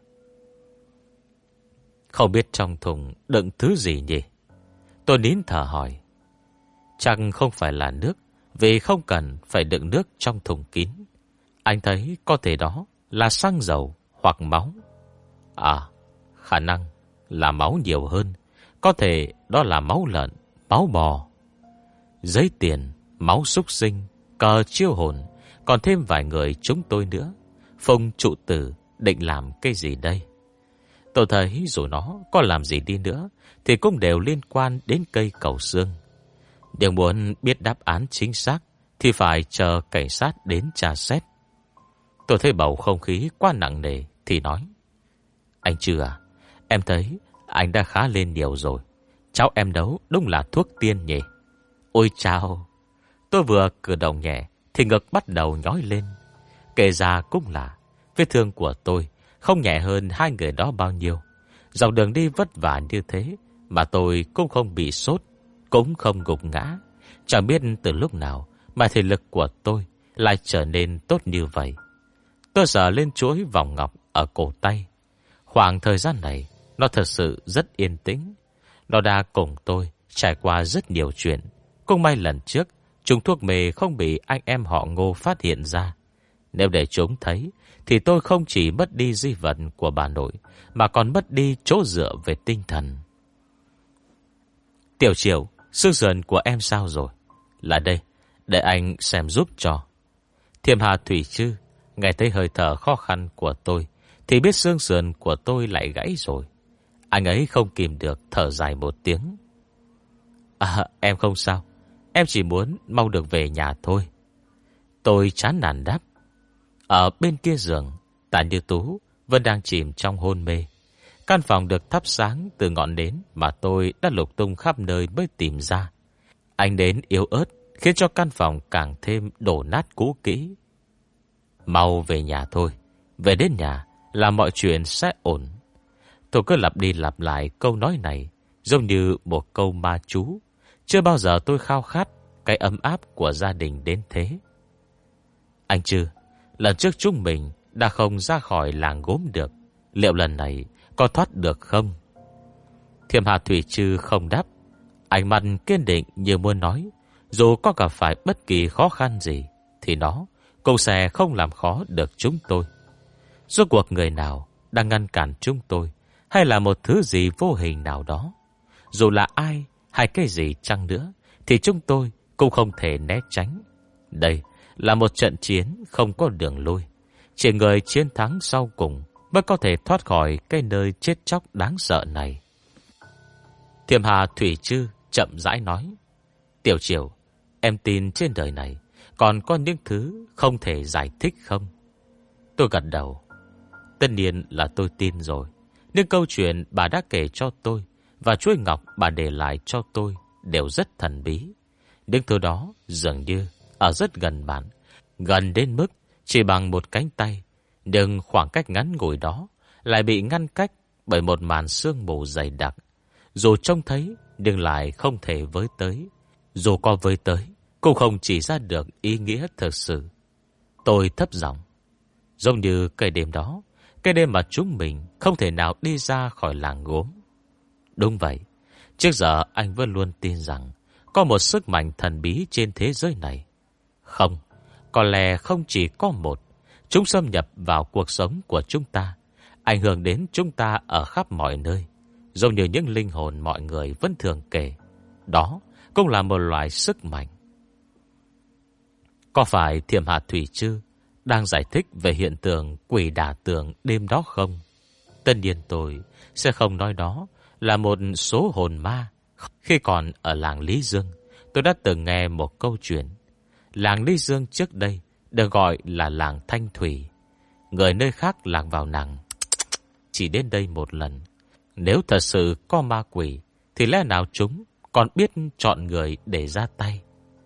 Không biết trong thùng đựng thứ gì nhỉ? Tôi nín thở hỏi. Chắc không phải là nước, vì không cần phải đựng nước trong thùng kín. Anh thấy có thể đó là xăng dầu hoặc máu. À, khả năng là máu nhiều hơn. Có thể đó là máu lợn, máu bò. Giấy tiền, máu súc sinh, cờ chiêu hồn, còn thêm vài người chúng tôi nữa. Phùng trụ tử định làm cái gì đây? Tôi thấy dù nó có làm gì đi nữa thì cũng đều liên quan đến cây cầu xương. Nhưng muốn biết đáp án chính xác thì phải chờ cảnh sát đến tra xét. Tôi thấy bầu không khí quá nặng nề thì nói. Anh Trừ à, em thấy anh đã khá lên nhiều rồi. Cháu em đấu đúng là thuốc tiên nhỉ? Ôi chao! Tôi vừa cử động nhẹ thì ngực bắt đầu nhói lên. Kể ra cũng là vết thương của tôi không nhẹ hơn hai người đó bao nhiêu. Dọc đường đi vất vả như thế mà tôi cũng không bị sốt, cũng không gục ngã. Chẳng biết từ lúc nào mà thể lực của tôi lại trở nên tốt như vậy. Tôi sờ lên chuỗi vòng ngọc ở cổ tay. Khoảng thời gian này, nó thật sự rất yên tĩnh. Nó đã cùng tôi trải qua rất nhiều chuyện. Cũng may lần trước, chúng thuốc mê không bị anh em họ Ngô phát hiện ra. Nếu để chúng thấy, thì tôi không chỉ mất đi di vật của bà nội, mà còn mất đi chỗ dựa về tinh thần. Tiểu Triệu, xương sườn của em sao rồi? Là đây, để anh xem giúp cho. Thiềm Hà Thủy Trư nghe thấy hơi thở khó khăn của tôi thì biết xương sườn của tôi lại gãy rồi. Anh ấy không kìm được thở dài một tiếng. Em không sao. Em chỉ muốn mau được về nhà thôi. Tôi chán nản đáp. Ở bên kia giường, Tạ Như Tú vẫn đang chìm trong hôn mê. Căn phòng được thắp sáng từ ngọn nến mà tôi đã lục tung khắp nơi mới tìm ra. Ánh nến yếu ớt khiến cho căn phòng càng thêm đổ nát cũ kỹ. Mau về nhà thôi. Về đến nhà là mọi chuyện sẽ ổn. Tôi cứ lặp đi lặp lại câu nói này, giống như một câu ma chú. Chưa bao giờ tôi khao khát cái ấm áp của gia đình đến thế. Anh Trư, lần trước chúng mình đã không ra khỏi làng gốm được. Liệu lần này có thoát được không? Thiềm Hà Thủy Trư không đáp. Ánh mắt kiên định như muốn nói, dù có gặp phải bất kỳ khó khăn gì thì nó cũng sẽ không làm khó được chúng tôi. Rốt cuộc người nào đang ngăn cản chúng tôi, hay là một thứ gì vô hình nào đó? Dù là ai hay cái gì chăng nữa thì chúng tôi cũng không thể né tránh. Đây là một trận chiến không có đường lui. Chỉ người chiến thắng sau cùng mới có thể thoát khỏi cái nơi chết chóc đáng sợ này. Thiềm Hà Thủy Trư chậm rãi nói. Tiểu Triều, em tin trên đời này còn có những thứ không thể giải thích không? Tôi gật đầu. Tất nhiên là tôi tin rồi. Nhưng câu chuyện bà đã kể cho tôi và chuỗi ngọc bà để lại cho tôi đều rất thần bí. Những thứ đó dường như ở rất gần bạn, gần đến mức chỉ bằng một cánh tay. Nhưng khoảng cách ngắn ngủi đó lại bị ngăn cách bởi một màn sương mù dày đặc. Dù trông thấy nhưng lại không thể với tới. Dù có với tới cũng không chỉ ra được ý nghĩa thực sự. Tôi thấp giọng. Giống như cây đêm đó, cái đêm mà chúng mình không thể nào đi ra khỏi làng gốm. Đúng vậy. Trước giờ anh vẫn luôn tin rằng có một sức mạnh thần bí trên thế giới này. Không, có lẽ không chỉ có một. Chúng xâm nhập vào cuộc sống của chúng ta, ảnh hưởng đến chúng ta ở khắp mọi nơi. Giống như những linh hồn mọi người vẫn thường kể. Đó cũng là một loại sức mạnh. Có phải Thiềm Hà Thủy Trư đang giải thích về hiện tượng quỷ đả tường đêm đó không? Tất nhiên tôi sẽ không nói đó là một số hồn ma. Khi còn ở làng Lý Dương, tôi đã từng nghe một câu chuyện. Làng Lý Dương trước đây được gọi là làng Thanh Thủy. Người nơi khác lạc vào nàng chỉ đến đây một lần. Nếu thật sự có ma quỷ thì lẽ nào chúng còn biết chọn người để ra tay?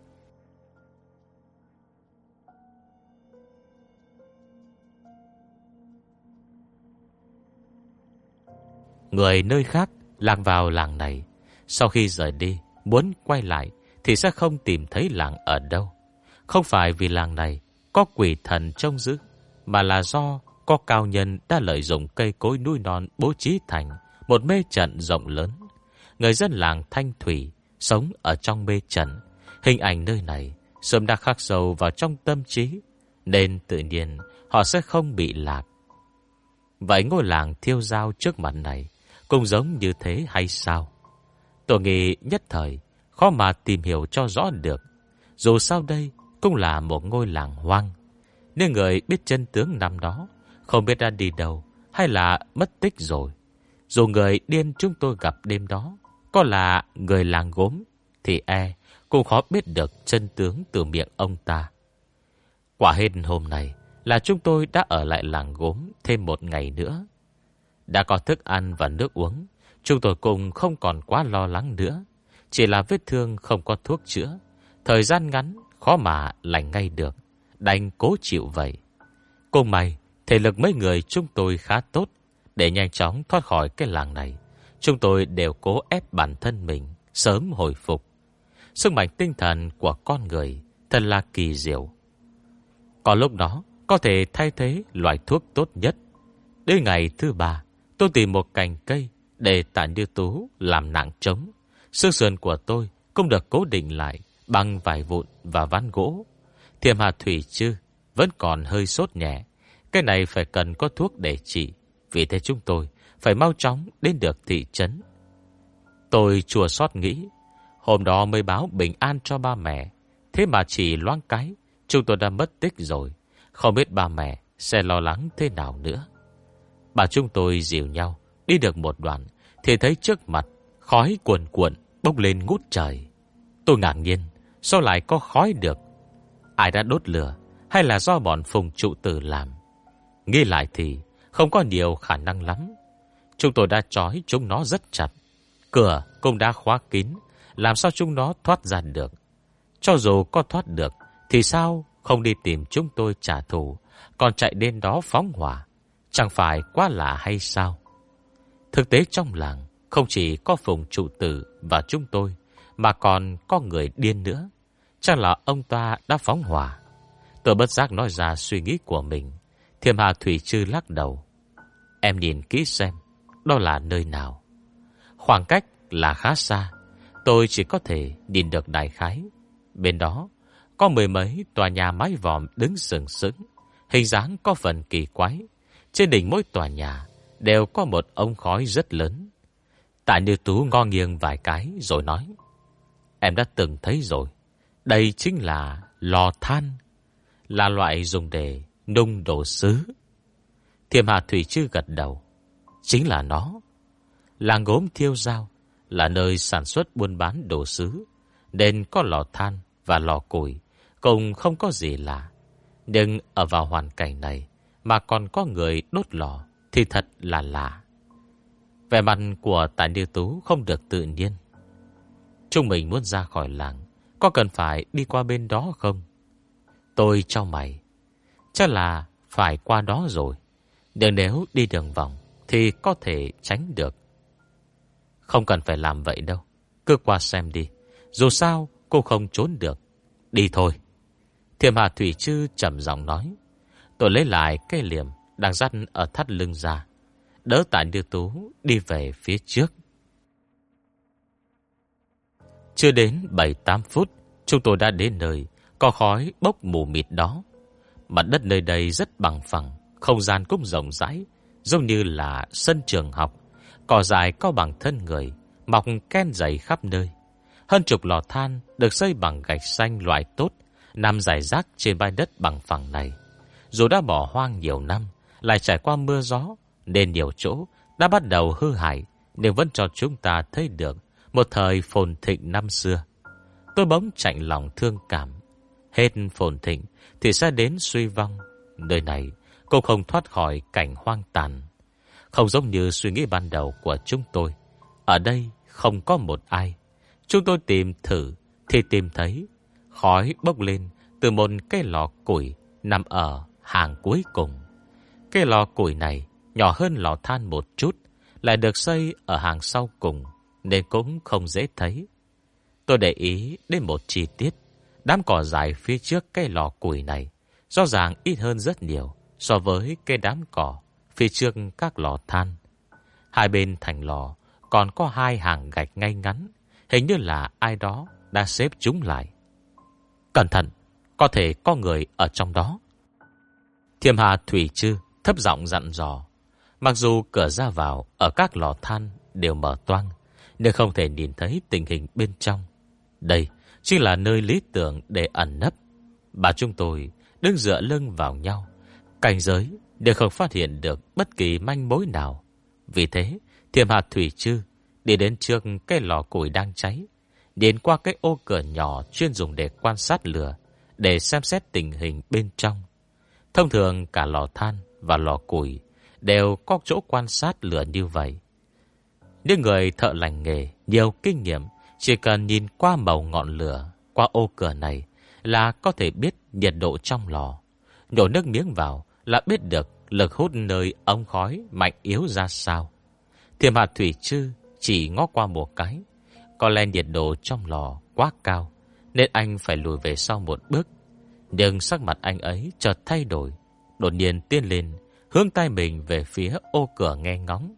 Người nơi khác lạc vào làng này, sau khi rời đi muốn quay lại thì sẽ không tìm thấy làng ở đâu. Không phải vì làng này có quỷ thần trông giữ, mà là do có cao nhân đã lợi dụng cây cối núi non bố trí thành một mê trận rộng lớn. Người dân làng Thanh Thủy sống ở trong mê trận. Hình ảnh nơi này sớm đã khắc sâu vào trong tâm trí, nên tự nhiên họ sẽ không bị lạc. Vậy ngôi làng thiêu dao trước mặt này cũng giống như thế hay sao? Tôi nghĩ nhất thời khó mà tìm hiểu cho rõ được. Dù sao đây cũng là một ngôi làng hoang. Nếu người biết chân tướng năm đó không biết đã đi đâu hay là mất tích rồi. Dù người điên chúng tôi gặp đêm đó có là người làng gốm thì cũng khó biết được chân tướng từ miệng ông ta. Quả hết hôm nay là chúng tôi đã ở lại làng gốm thêm một ngày nữa. Đã có thức ăn và nước uống, chúng tôi cũng không còn quá lo lắng nữa. Chỉ là vết thương không có thuốc chữa, thời gian ngắn khó mà lành ngay được, đành cố chịu vậy. Cùng may Thể lực mấy người chúng tôi khá tốt. Để nhanh chóng thoát khỏi cái làng này, chúng tôi đều cố ép bản thân mình sớm hồi phục. Sức mạnh tinh thần của con người thật là kỳ diệu. Có lúc đó có thể thay thế loại thuốc tốt nhất. Đến ngày thứ 3, tôi tìm một cành cây để Tạ Như Tú làm nạng trống. Xương sườn của tôi cũng được cố định lại bằng vải vụn và ván gỗ. Thiềm Hà Thủy Chư vẫn còn hơi sốt nhẹ. Cái này phải cần có thuốc để trị. Vì thế chúng tôi phải mau chóng đến được thị trấn. Tôi chua xót nghĩ, hôm đó mới báo bình an cho ba mẹ, thế mà chỉ loáng cái chúng tôi đã mất tích rồi. Không biết ba mẹ sẽ lo lắng thế nào nữa. Bà chúng tôi dìu nhau đi được một đoạn thì thấy trước mặt khói cuồn cuộn bốc lên ngút trời. Tôi ngạc nhiên, sao lại có khói được? Ai đã đốt lửa hay là do bọn Phùng trụ tử làm? Nghĩ lại thì không có nhiều khả năng lắm. Chúng tôi đã trói chúng nó rất chặt. Cửa cũng đã khóa kín, làm sao chúng nó thoát ra được? Cho dù có thoát được thì sao không đi tìm chúng tôi trả thù, còn chạy đến đó phóng hỏa? Chẳng phải quá lạ hay sao? Thực tế trong làng không chỉ có Phùng trụ tử và chúng tôi, mà còn có người điên nữa. Chắc là ông ta đã phóng hỏa. Tôi bất giác nói ra suy nghĩ của mình. Thiềm Hà Thủy Chư lắc đầu. Em nhìn kỹ xem, đó là nơi nào? Khoảng cách là khá xa. Tôi chỉ có thể nhìn được đại khái. Bên đó có mười mấy tòa nhà mái vòm đứng sừng sững, hình dáng có phần kỳ quái. Trên đỉnh mỗi tòa nhà đều có một ống khói rất lớn. Tạ Như Tú ngó nghiêng vài cái rồi nói, em đã từng thấy rồi. Đây chính là lò than, là loại dùng để nung đồ sứ. Thiềm Hà Thủy Chư gật đầu. Chính là nó. Làng gốm Thiêu Giao là nơi sản xuất buôn bán đồ sứ, nên có lò than và lò củi cũng không có gì lạ. Nhưng ở vào hoàn cảnh này mà còn có người đốt lò thì thật là lạ. Vẻ mặt của Tạ Như Tú không được tự nhiên. Chúng mình muốn ra khỏi làng, có cần phải đi qua bên đó không? Tôi chau mày. Chắc là phải qua đó rồi. Nhưng nếu đi đường vòng thì có thể tránh được. Không cần phải làm vậy đâu. Cứ qua xem đi. Dù sao cô không trốn được. Đi thôi. Thiềm Hà Thủy Chư trầm giọng nói. Tôi lấy lại cái liềm đang dắt ở thắt lưng ra, đỡ Tạ Như Tú đi về phía trước. Chưa đến 7-8 phút, chúng tôi đã đến nơi có khói bốc mù mịt đó. Mặt đất nơi đây rất bằng phẳng, không gian cũng rộng rãi, giống như là sân trường học. Cỏ dài cao bằng thân người, mọc ken dày khắp nơi. Hơn chục lò than được xây bằng gạch xanh loại tốt, nằm rải rác trên bãi đất bằng phẳng này. Dù đã bỏ hoang nhiều năm, lại trải qua mưa gió, nên nhiều chỗ đã bắt đầu hư hại, nhưng vẫn cho chúng ta thấy được một thời phồn thịnh năm xưa. Tôi bỗng chạnh lòng thương cảm. Hết phồn thịnh thì sẽ đến suy vong. Nơi này cũng không thoát khỏi cảnh hoang tàn. Không giống như suy nghĩ ban đầu của chúng tôi. Ở đây không có một ai. Chúng tôi tìm thử thì tìm thấy khói bốc lên từ một cái lò củi nằm ở hàng cuối cùng. Cái lò củi này nhỏ hơn lò than một chút, lại được xây ở hàng sau cùng, nên cũng không dễ thấy. Tôi để ý đến một chi tiết. Đám cỏ dài phía trước cái lò củi này rõ ràng ít hơn rất nhiều so với cái đám cỏ phía trước các lò than. Hai bên thành lò còn có hai hàng gạch ngay ngắn, hình như là ai đó đã xếp chúng lại. Cẩn thận, có thể có người ở trong đó. Thiềm Hà Thủy Chư thấp giọng dặn dò. Mặc dù cửa ra vào ở các lò than đều mở toang, nhưng không thể nhìn thấy tình hình bên trong. Đây chính là nơi lý tưởng để ẩn nấp. Bà chúng tôi đứng dựa lưng vào nhau, cảnh giới đều không phát hiện được bất kỳ manh mối nào. Vì thế, Thiềm Hà Thủy Chư đi đến trước cái lò củi đang cháy, đến qua cái ô cửa nhỏ chuyên dùng để quan sát lửa, để xem xét tình hình bên trong. Thông thường cả lò than và lò củi đều có chỗ quan sát lửa như vậy. Những người thợ lành nghề nhiều kinh nghiệm chỉ cần nhìn qua màu ngọn lửa qua ô cửa này là có thể biết nhiệt độ trong lò. Nhổ nước miếng vào là biết được lực hút nơi ống khói mạnh yếu ra sao. Thiểm Hạ Thủy Trư chỉ ngó qua một cái. Có lẽ nhiệt độ trong lò quá cao nên anh phải lùi về sau một bước. Nhưng sắc mặt anh ấy chợt thay đổi, đột nhiên tiến lên, hướng tay mình về phía ô cửa nghe ngóng.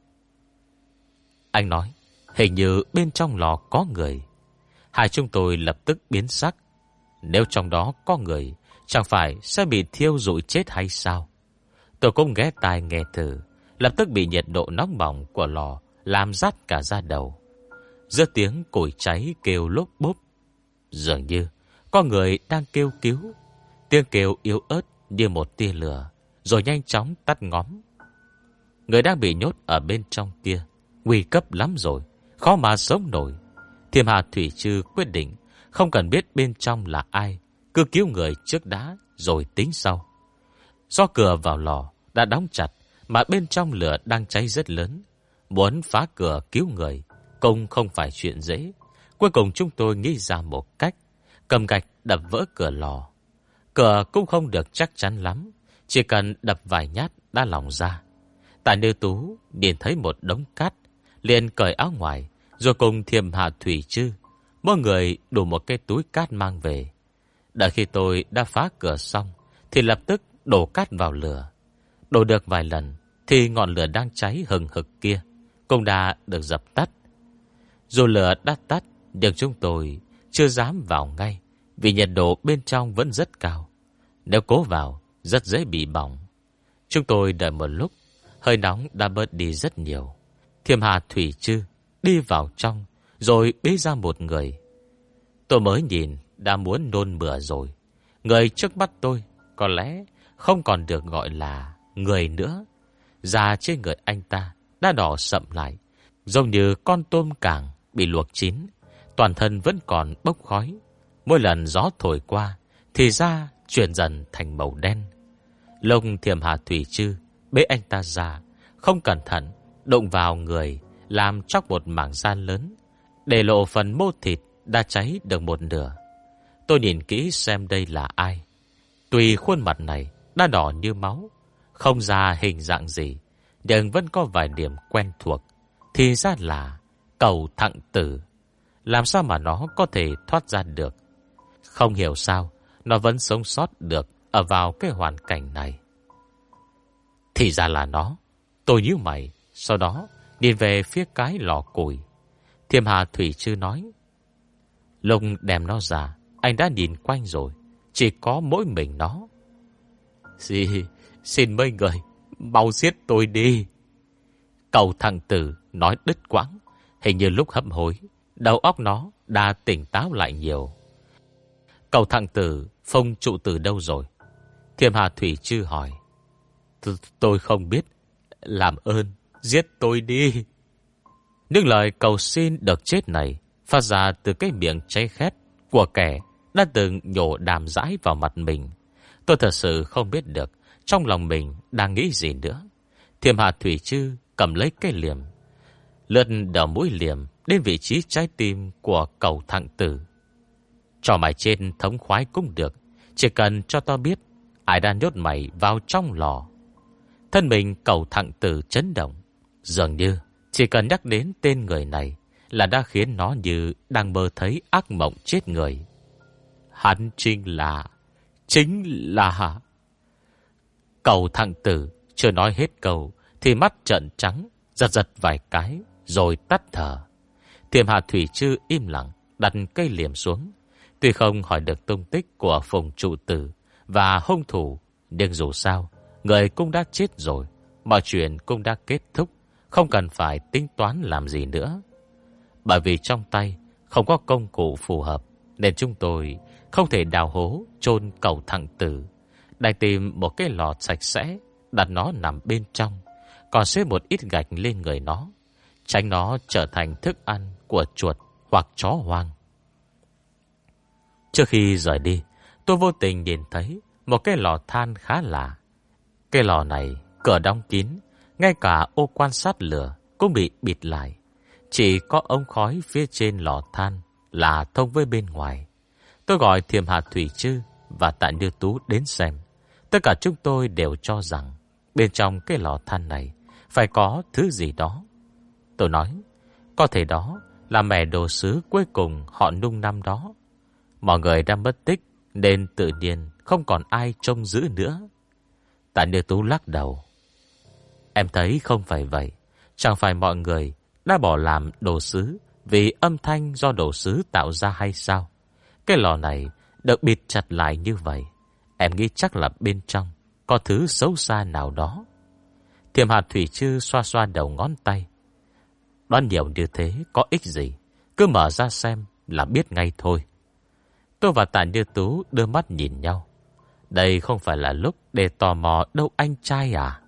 Anh nói, hình như bên trong lò có người. Hai chúng tôi lập tức biến sắc. Nếu trong đó có người, chẳng phải sẽ bị thiêu rụi chết hay sao? Tôi cũng ghé tai nghe thử, lập tức bị nhiệt độ nóng bỏng của lò làm rát cả da đầu. Giữa tiếng củi cháy kêu lốp bốp, dường như có người đang kêu cứu. Tiếng kêu yếu ớt như một tia lửa, rồi nhanh chóng tắt ngóm. Người đang bị nhốt ở bên trong kia nguy cấp lắm rồi, khó mà sống nổi. Thiểm Hạ Thủy Trư quyết định không cần biết bên trong là ai, cứ cứu người trước đã rồi tính sau. Do cửa vào lò đã đóng chặt, mà bên trong lửa đang cháy rất lớn, muốn phá cửa cứu người cũng không phải chuyện dễ. Cuối cùng chúng tôi nghĩ ra một cách, cầm gạch đập vỡ cửa lò. Cửa cũng không được chắc chắn lắm, chỉ cần đập vài nhát đã lỏng ra. Tạ Như Tú nhìn thấy một đống cát, liền cởi áo ngoài, rồi cùng Thiểm Hạ Thủy Trư mỗi người đủ một cái túi cát mang về. Đợi khi tôi đã phá cửa xong thì lập tức đổ cát vào lửa. Đổ được vài lần thì ngọn lửa đang cháy hừng hực kia cũng đã được dập tắt. Dù lửa đã tắt, nhưng chúng tôi chưa dám vào ngay, vì nhiệt độ bên trong vẫn rất cao. Nếu cố vào rất dễ bị bỏng. Chúng tôi đợi một lúc, hơi nóng đã bớt đi rất nhiều. Thiểm Hạ Thủy Trư đi vào trong, rồi bế ra một người. Tôi mới nhìn đã muốn nôn mửa rồi. Người trước mắt tôi có lẽ không còn được gọi là người nữa. Da trên người anh ta đã đỏ sậm lại, giống như con tôm càng bị luộc chín. Toàn thân vẫn còn bốc khói. Mỗi lần gió thổi qua thì da chuyển dần thành màu đen. Lông Thiểm Hạ Thủy Trư bế anh ta ra, không cẩn thận đụng vào người, làm chóc một mảng da lớn, để lộ phần mô thịt đã cháy được một nửa. Tôi nhìn kỹ xem đây là ai. Tuy khuôn mặt này đã đỏ như máu, không ra hình dạng gì, nhưng vẫn có vài điểm quen thuộc. Thì ra là Cẩu Thặng Tử. Làm sao mà nó có thể thoát ra được? Không hiểu sao nó vẫn sống sót được ở vào cái hoàn cảnh này. Thì ra là nó. Tôi nhíu mày, sau đó nhìn về phía cái lò củi. Thiểm Hạ Thủy Trư nói, lúc đem nó ra, anh đã nhìn quanh rồi, chỉ có mỗi mình nó. Xin mấy người mau giết tôi đi. Cẩu Thặng Tử nói đứt quãng, hình như lúc hấp hối, đầu óc nó đã tỉnh táo lại nhiều. Cẩu Thặng Tử phong trụ từ đâu rồi? Thiểm Hạ Thủy Trư hỏi. Tôi không biết. Làm ơn giết tôi đi. Những lời cầu xin được chết này phát ra từ cái miệng cháy khét của kẻ đã từng nhổ đàm dãi vào mặt mình. Tôi thật sự không biết được trong lòng mình đang nghĩ gì nữa. Thiểm Hạ Thủy Trư cầm lấy cái liềm, lượt đầu mũi liềm đến vị trí trái tim của Cẩu Thặng Tử. Cho mày trên thống khoái cũng được, chỉ cần cho tao biết ai đã nhốt mày vào trong lò. Thân mình Cẩu Thặng Tử chấn động, dường như chỉ cần nhắc đến tên người này là đã khiến nó như đang mơ thấy ác mộng chết người. Hắn chính là... Cẩu Thặng Tử chưa nói hết câu thì mắt trợn trắng, giật vài cái rồi tắt thở. Thiểm Hạ Thủy Trư im lặng đặt cây liềm xuống. Tuy không hỏi được tung tích của Phùng trụ tử và hung thủ, nhưng dù sao người cũng đã chết rồi, mọi chuyện cũng đã kết thúc, không cần phải tính toán làm gì nữa. Bởi vì trong tay không có công cụ phù hợp, nên chúng tôi không thể đào hố chôn Cẩu Thặng Tử. Đành tìm một cái lò sạch sẽ, đặt nó nằm bên trong, còn xếp một ít gạch lên người nó, tránh nó trở thành thức ăn của chuột hoặc chó hoang. Trước khi rời đi, tôi vô tình nhìn thấy một cái lò than khá lạ. Cái lò này cửa đóng kín, ngay cả ô quan sát lửa cũng bị bịt lại. Chỉ có ống khói phía trên lò than là thông với bên ngoài. Tôi gọi Thiểm Hạ Thủy Trư và Tạ Như Tú đến xem. Tất cả chúng tôi đều cho rằng bên trong cái lò than này phải có thứ gì đó. Tôi nói, có thể đó là mẹ đồ sứ cuối cùng họ Nung năm đó. Mọi người đã mất tích nên tự nhiên không còn ai trông giữ nữa. Tạ Như Tú lắc đầu. Em thấy không phải vậy. Chẳng phải mọi người đã bỏ làm đồ sứ vì âm thanh do đồ sứ tạo ra hay sao? Cái lò này được bịt chặt lại như vậy, em nghĩ chắc là bên trong có thứ xấu xa nào đó. Thiềm Hạt Thủy Chư xoa xoa đầu ngón tay. Đoán nhiều như thế có ích gì, cứ mở ra xem là biết ngay thôi. Tôi và Tạ Như Tú đưa mắt nhìn nhau. Đây không phải là lúc để tò mò đâu anh trai à?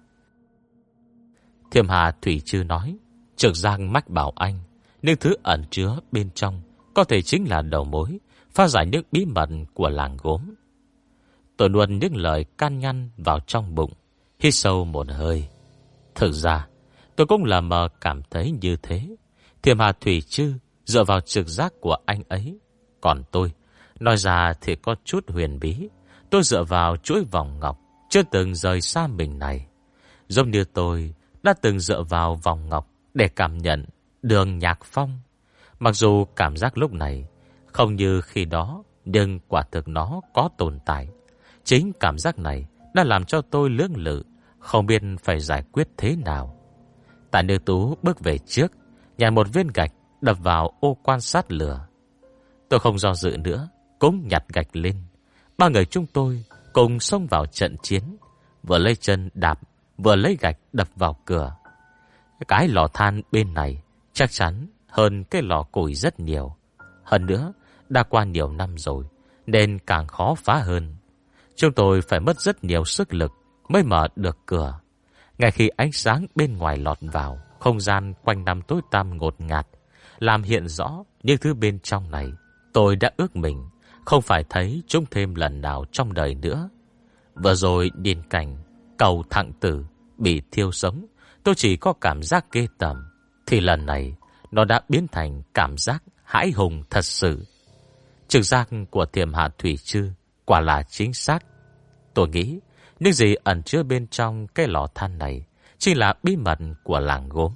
Thiềm Hà Thủy Chư nói, Trực Giang mách bảo anh, những thứ ẩn chứa bên trong có thể chính là đầu mối phá giải những bí mật của làng gốm. Tôi nuốt những lời can ngăn vào trong bụng, hít sâu một hơi. Thực ra tôi cũng là mờ cảm thấy như thế. Thiềm Hà Thủy Chư dựa vào trực giác của anh ấy, còn tôi nói ra thì có chút huyền bí. Tôi dựa vào chuỗi vòng ngọc chưa từng rời xa mình này, giống như tôi đã từng dựa vào vòng ngọc để cảm nhận đường nhạc phong. Mặc dù cảm giác lúc này không như khi đó, nhưng quả thực nó có tồn tại. Chính cảm giác này đã làm cho tôi lưỡng lự, không biết phải giải quyết thế nào. Tạ Như Tú bước về trước, nhặt một viên gạch đập vào ô quan sát lửa. Tôi không do dự nữa, cũng nhặt gạch lên. Ba người chúng tôi cùng xông vào trận chiến, vừa lấy chân đạp, vừa lấy gạch đập vào cửa. Cái lò than bên này chắc chắn hơn cái lò củi rất nhiều. Hơn nữa, đã qua nhiều năm rồi, nên càng khó phá hơn. Chúng tôi phải mất rất nhiều sức lực mới mở được cửa. Ngay khi ánh sáng bên ngoài lọt vào, không gian quanh năm tối tăm ngột ngạt, làm hiện rõ những thứ bên trong này. Tôi đã ước mình không phải thấy chúng thêm lần nào trong đời nữa. Vừa rồi nhìn cảnh cầu Thặng Tử bị thiêu sống, tôi chỉ có cảm giác ghê tởm. Thì lần này nó đã biến thành cảm giác hãi hùng thật sự. Trực giác của Thiềm Hạ Thủy Chư quả là chính xác. Tôi nghĩ những gì ẩn chứa bên trong cái lò than này chính là bí mật của làng gốm.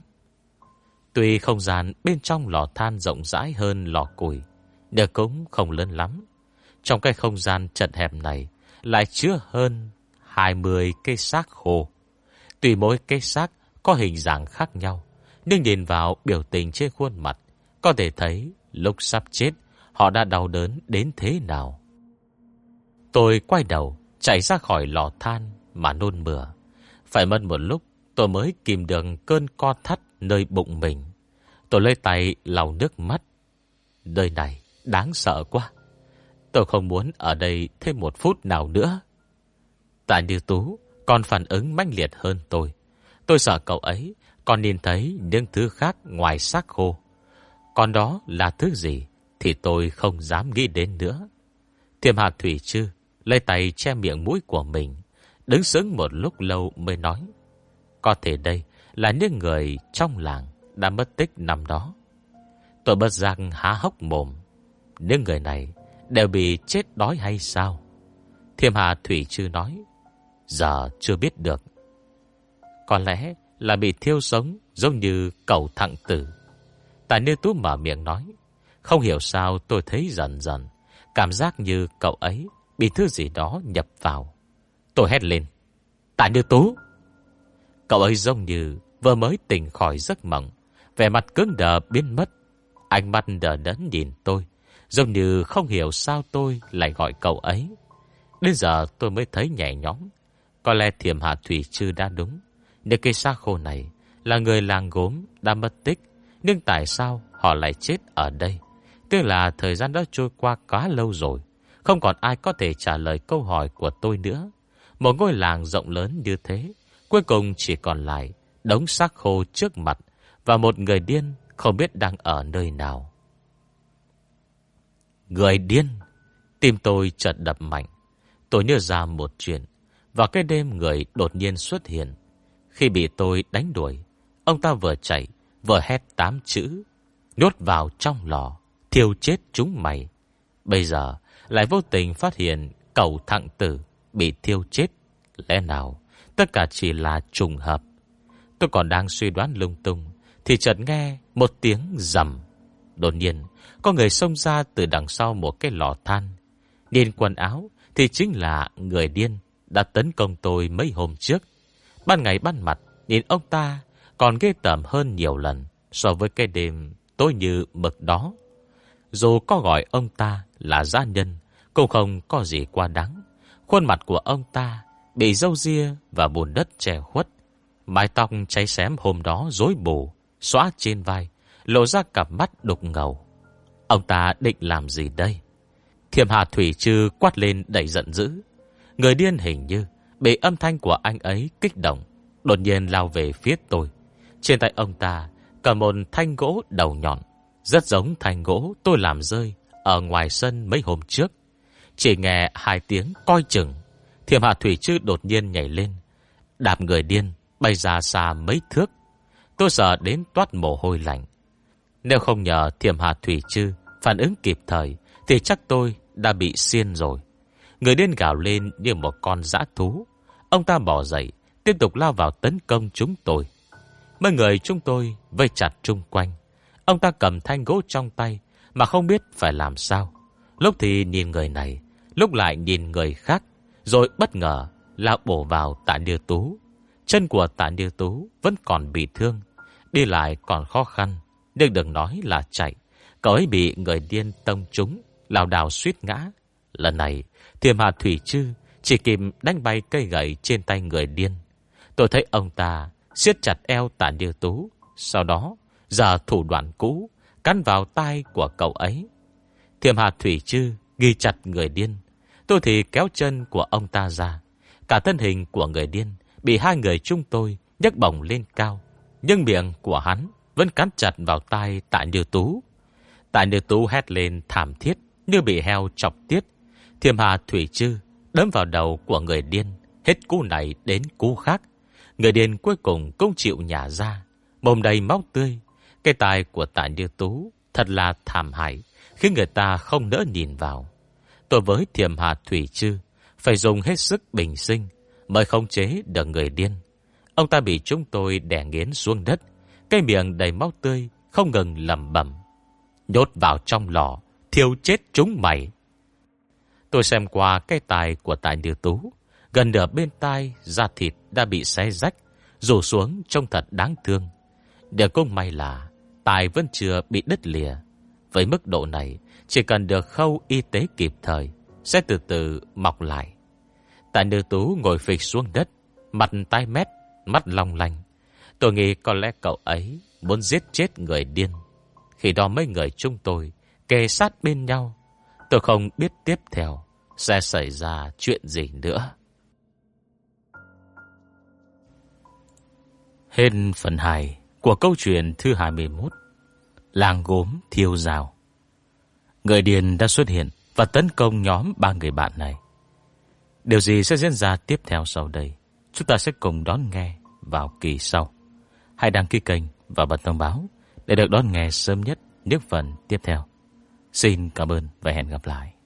Tuy không gian bên trong lò than rộng rãi hơn lò củi, nhưng cũng không lớn lắm. Trong cái không gian chật hẹp này lại chứa hơn 20 cây xác khô. Tùy mỗi cây xác có hình dạng khác nhau, nhưng nhìn vào biểu tình trên khuôn mặt, có thể thấy lúc sắp chết họ đã đau đớn đến thế nào. Tôi quay đầu chạy ra khỏi lò than mà nôn mửa. Phải mất một lúc tôi mới kìm được cơn co thắt nơi bụng mình. Tôi lấy tay lau nước mắt. Nơi này đáng sợ quá. Tôi không muốn ở đây thêm một phút nào nữa. Tạ Như Tú còn phản ứng mãnh liệt hơn tôi. Tôi sợ cậu ấy còn nhìn thấy những thứ khác ngoài xác khô. Còn đó là thứ gì thì tôi không dám nghĩ đến nữa. Thiềm Hạ Thủy Chư lấy tay che miệng mũi của mình, đứng sững một lúc lâu mới nói, có thể đây là những người trong làng đã mất tích năm đó. Tôi bất giác há hốc mồm. Những người này đều bị chết đói hay sao? Thiềm Hạ Thủy Chư nói, giờ chưa biết được. Có lẽ là bị thiêu sống giống như cầu Thặng Tử. Tạ Như Tú mở miệng nói, không hiểu sao tôi thấy dần dần cảm giác như cậu ấy bị thứ gì đó nhập vào. Tôi hét lên, Tạ Như Tú! Cậu ấy giống như vừa mới tỉnh khỏi giấc mộng, vẻ mặt cứng đờ biến mất. Ánh mắt đờ đẫn nhìn tôi, giống như không hiểu sao tôi lại gọi cậu ấy. Đến giờ tôi mới thấy nhẹ nhõm. Có lẽ Thiềm Hạ Thủy Chư đã đúng. Những cây xác khô này là người làng gốm đã mất tích, nhưng tại sao họ lại chết ở đây? Tức là thời gian đã trôi qua quá lâu rồi, không còn ai có thể trả lời câu hỏi của tôi nữa. Một ngôi làng rộng lớn như thế, cuối cùng chỉ còn lại đống xác khô trước mặt và một người điên không biết đang ở nơi nào. Người điên! Tim tôi chợt đập mạnh. Tôi nhớ ra một chuyện. Vào cái đêm người đột nhiên xuất hiện. Khi bị tôi đánh đuổi, ông ta vừa chạy vừa hét 8 chữ: nhốt vào trong lò, thiêu chết chúng mày. Bây giờ lại vô tình phát hiện cậu Thặng Tử bị thiêu chết. Lẽ nào Tất cả chỉ là trùng hợp. Tôi còn đang suy đoán lung tung thì chợt nghe một tiếng rầm. Đột nhiên có người xông ra từ đằng sau một cái lò than. Nhìn quần áo thì chính là người điên đã tấn công tôi mấy hôm trước. Ban ngày ban mặt nhìn ông ta còn ghê tởm hơn nhiều lần so với cái đêm tối như mực đó. Dù có gọi ông ta là dã nhân cũng không có gì quá đáng. Khuôn mặt của ông ta bị râu ria và bùn đất che khuất. Mái tóc cháy xém hôm đó rối bù, xõa trên vai, lộ ra cặp mắt đục ngầu. Ông ta định làm gì đây? Thiểm Hà Thủy Trư quát lên đầy giận dữ. Người điên hình như bị âm thanh của anh ấy kích động, đột nhiên lao về phía tôi. Trên tay ông ta cầm một thanh gỗ đầu nhọn, rất giống thanh gỗ tôi làm rơi ở ngoài sân mấy hôm trước. Chỉ nghe 2 tiếng coi chừng, Thiểm Hà Thủy Trư đột nhiên nhảy lên, đạp người điên bay ra xa mấy thước. Tôi sợ đến toát mồ hôi lạnh. Nếu không nhờ Thiểm Hà Thủy Trư phản ứng kịp thời thì chắc tôi đã bị xiên rồi. Người điên gào lên như một con dã thú. Ông ta bỏ dậy, tiếp tục lao vào tấn công chúng tôi. Mấy người chúng tôi vây chặt chung quanh. Ông ta cầm thanh gỗ trong tay mà không biết phải làm sao. Lúc thì nhìn người này, lúc lại nhìn người khác, rồi bất ngờ lao bổ vào Tạ Như Tú. Chân của Tạ Như Tú vẫn còn bị thương, đi lại còn khó khăn, nhưng đừng nói là chạy. Cậu ấy bị người điên tông trúng, lảo đảo suýt ngã. Lần này Thiểm Hà Thủy Trư chỉ kịp đánh bay cây gậy trên tay người điên. Tôi thấy ông ta siết chặt eo Tạ Như Tú, sau đó giở thủ đoạn cũ cắn vào tai của cậu ấy. Thiểm Hà Thủy Trư ghi chặt người điên, tôi thì kéo chân của ông ta ra. Cả thân hình của người điên bị 2 người chúng tôi nhấc bổng lên cao, nhưng miệng của hắn vẫn cắn chặt vào tai Tạ Như Tú. Tạ Như Tú hét lên thảm thiết như bị heo chọc tiết. Thiểm Hà Thủy Trư đấm vào đầu của người điên, hết cú này đến cú khác. Người điên cuối cùng cũng chịu nhả ra, mồm đầy máu tươi. Cái tai của Tạ Như Tú thật là thảm hại, khiến người ta không nỡ nhìn vào. Tôi với Thiểm Hà Thủy Trư phải dùng hết sức bình sinh mới khống chế được người điên. Ông ta bị chúng tôi đè nghiến xuống đất, cái miệng đầy máu tươi không ngừng lẩm bẩm: nhốt vào trong lò, thiêu chết chúng mày. Tôi xem qua cái tai của Tạ Như Tú, gần nửa bên tai da thịt đã bị xé rách, rủ xuống trông thật đáng thương. Điều cũng may là tai vẫn chưa bị đứt lìa. Với mức độ này, chỉ cần được khâu y tế kịp thời sẽ từ từ mọc lại. Tạ Như Tú ngồi phịch xuống đất, mặt tái mét, mắt long lanh. Tôi nghĩ có lẽ cậu ấy muốn giết chết người điên. Khi đó mấy người chúng tôi kề sát bên nhau, tôi không biết tiếp theo sẽ xảy ra chuyện gì nữa. Hết phần 2 của câu chuyện thứ 21, Làng Gốm Thiêu Rào. Người điên đã xuất hiện và tấn công nhóm 3 người bạn này. Điều gì sẽ diễn ra tiếp theo sau đây, chúng ta sẽ cùng đón nghe vào kỳ sau. Hãy đăng ký kênh và bật thông báo để được đón nghe sớm nhất những phần tiếp theo. Xin cảm ơn và hẹn gặp lại.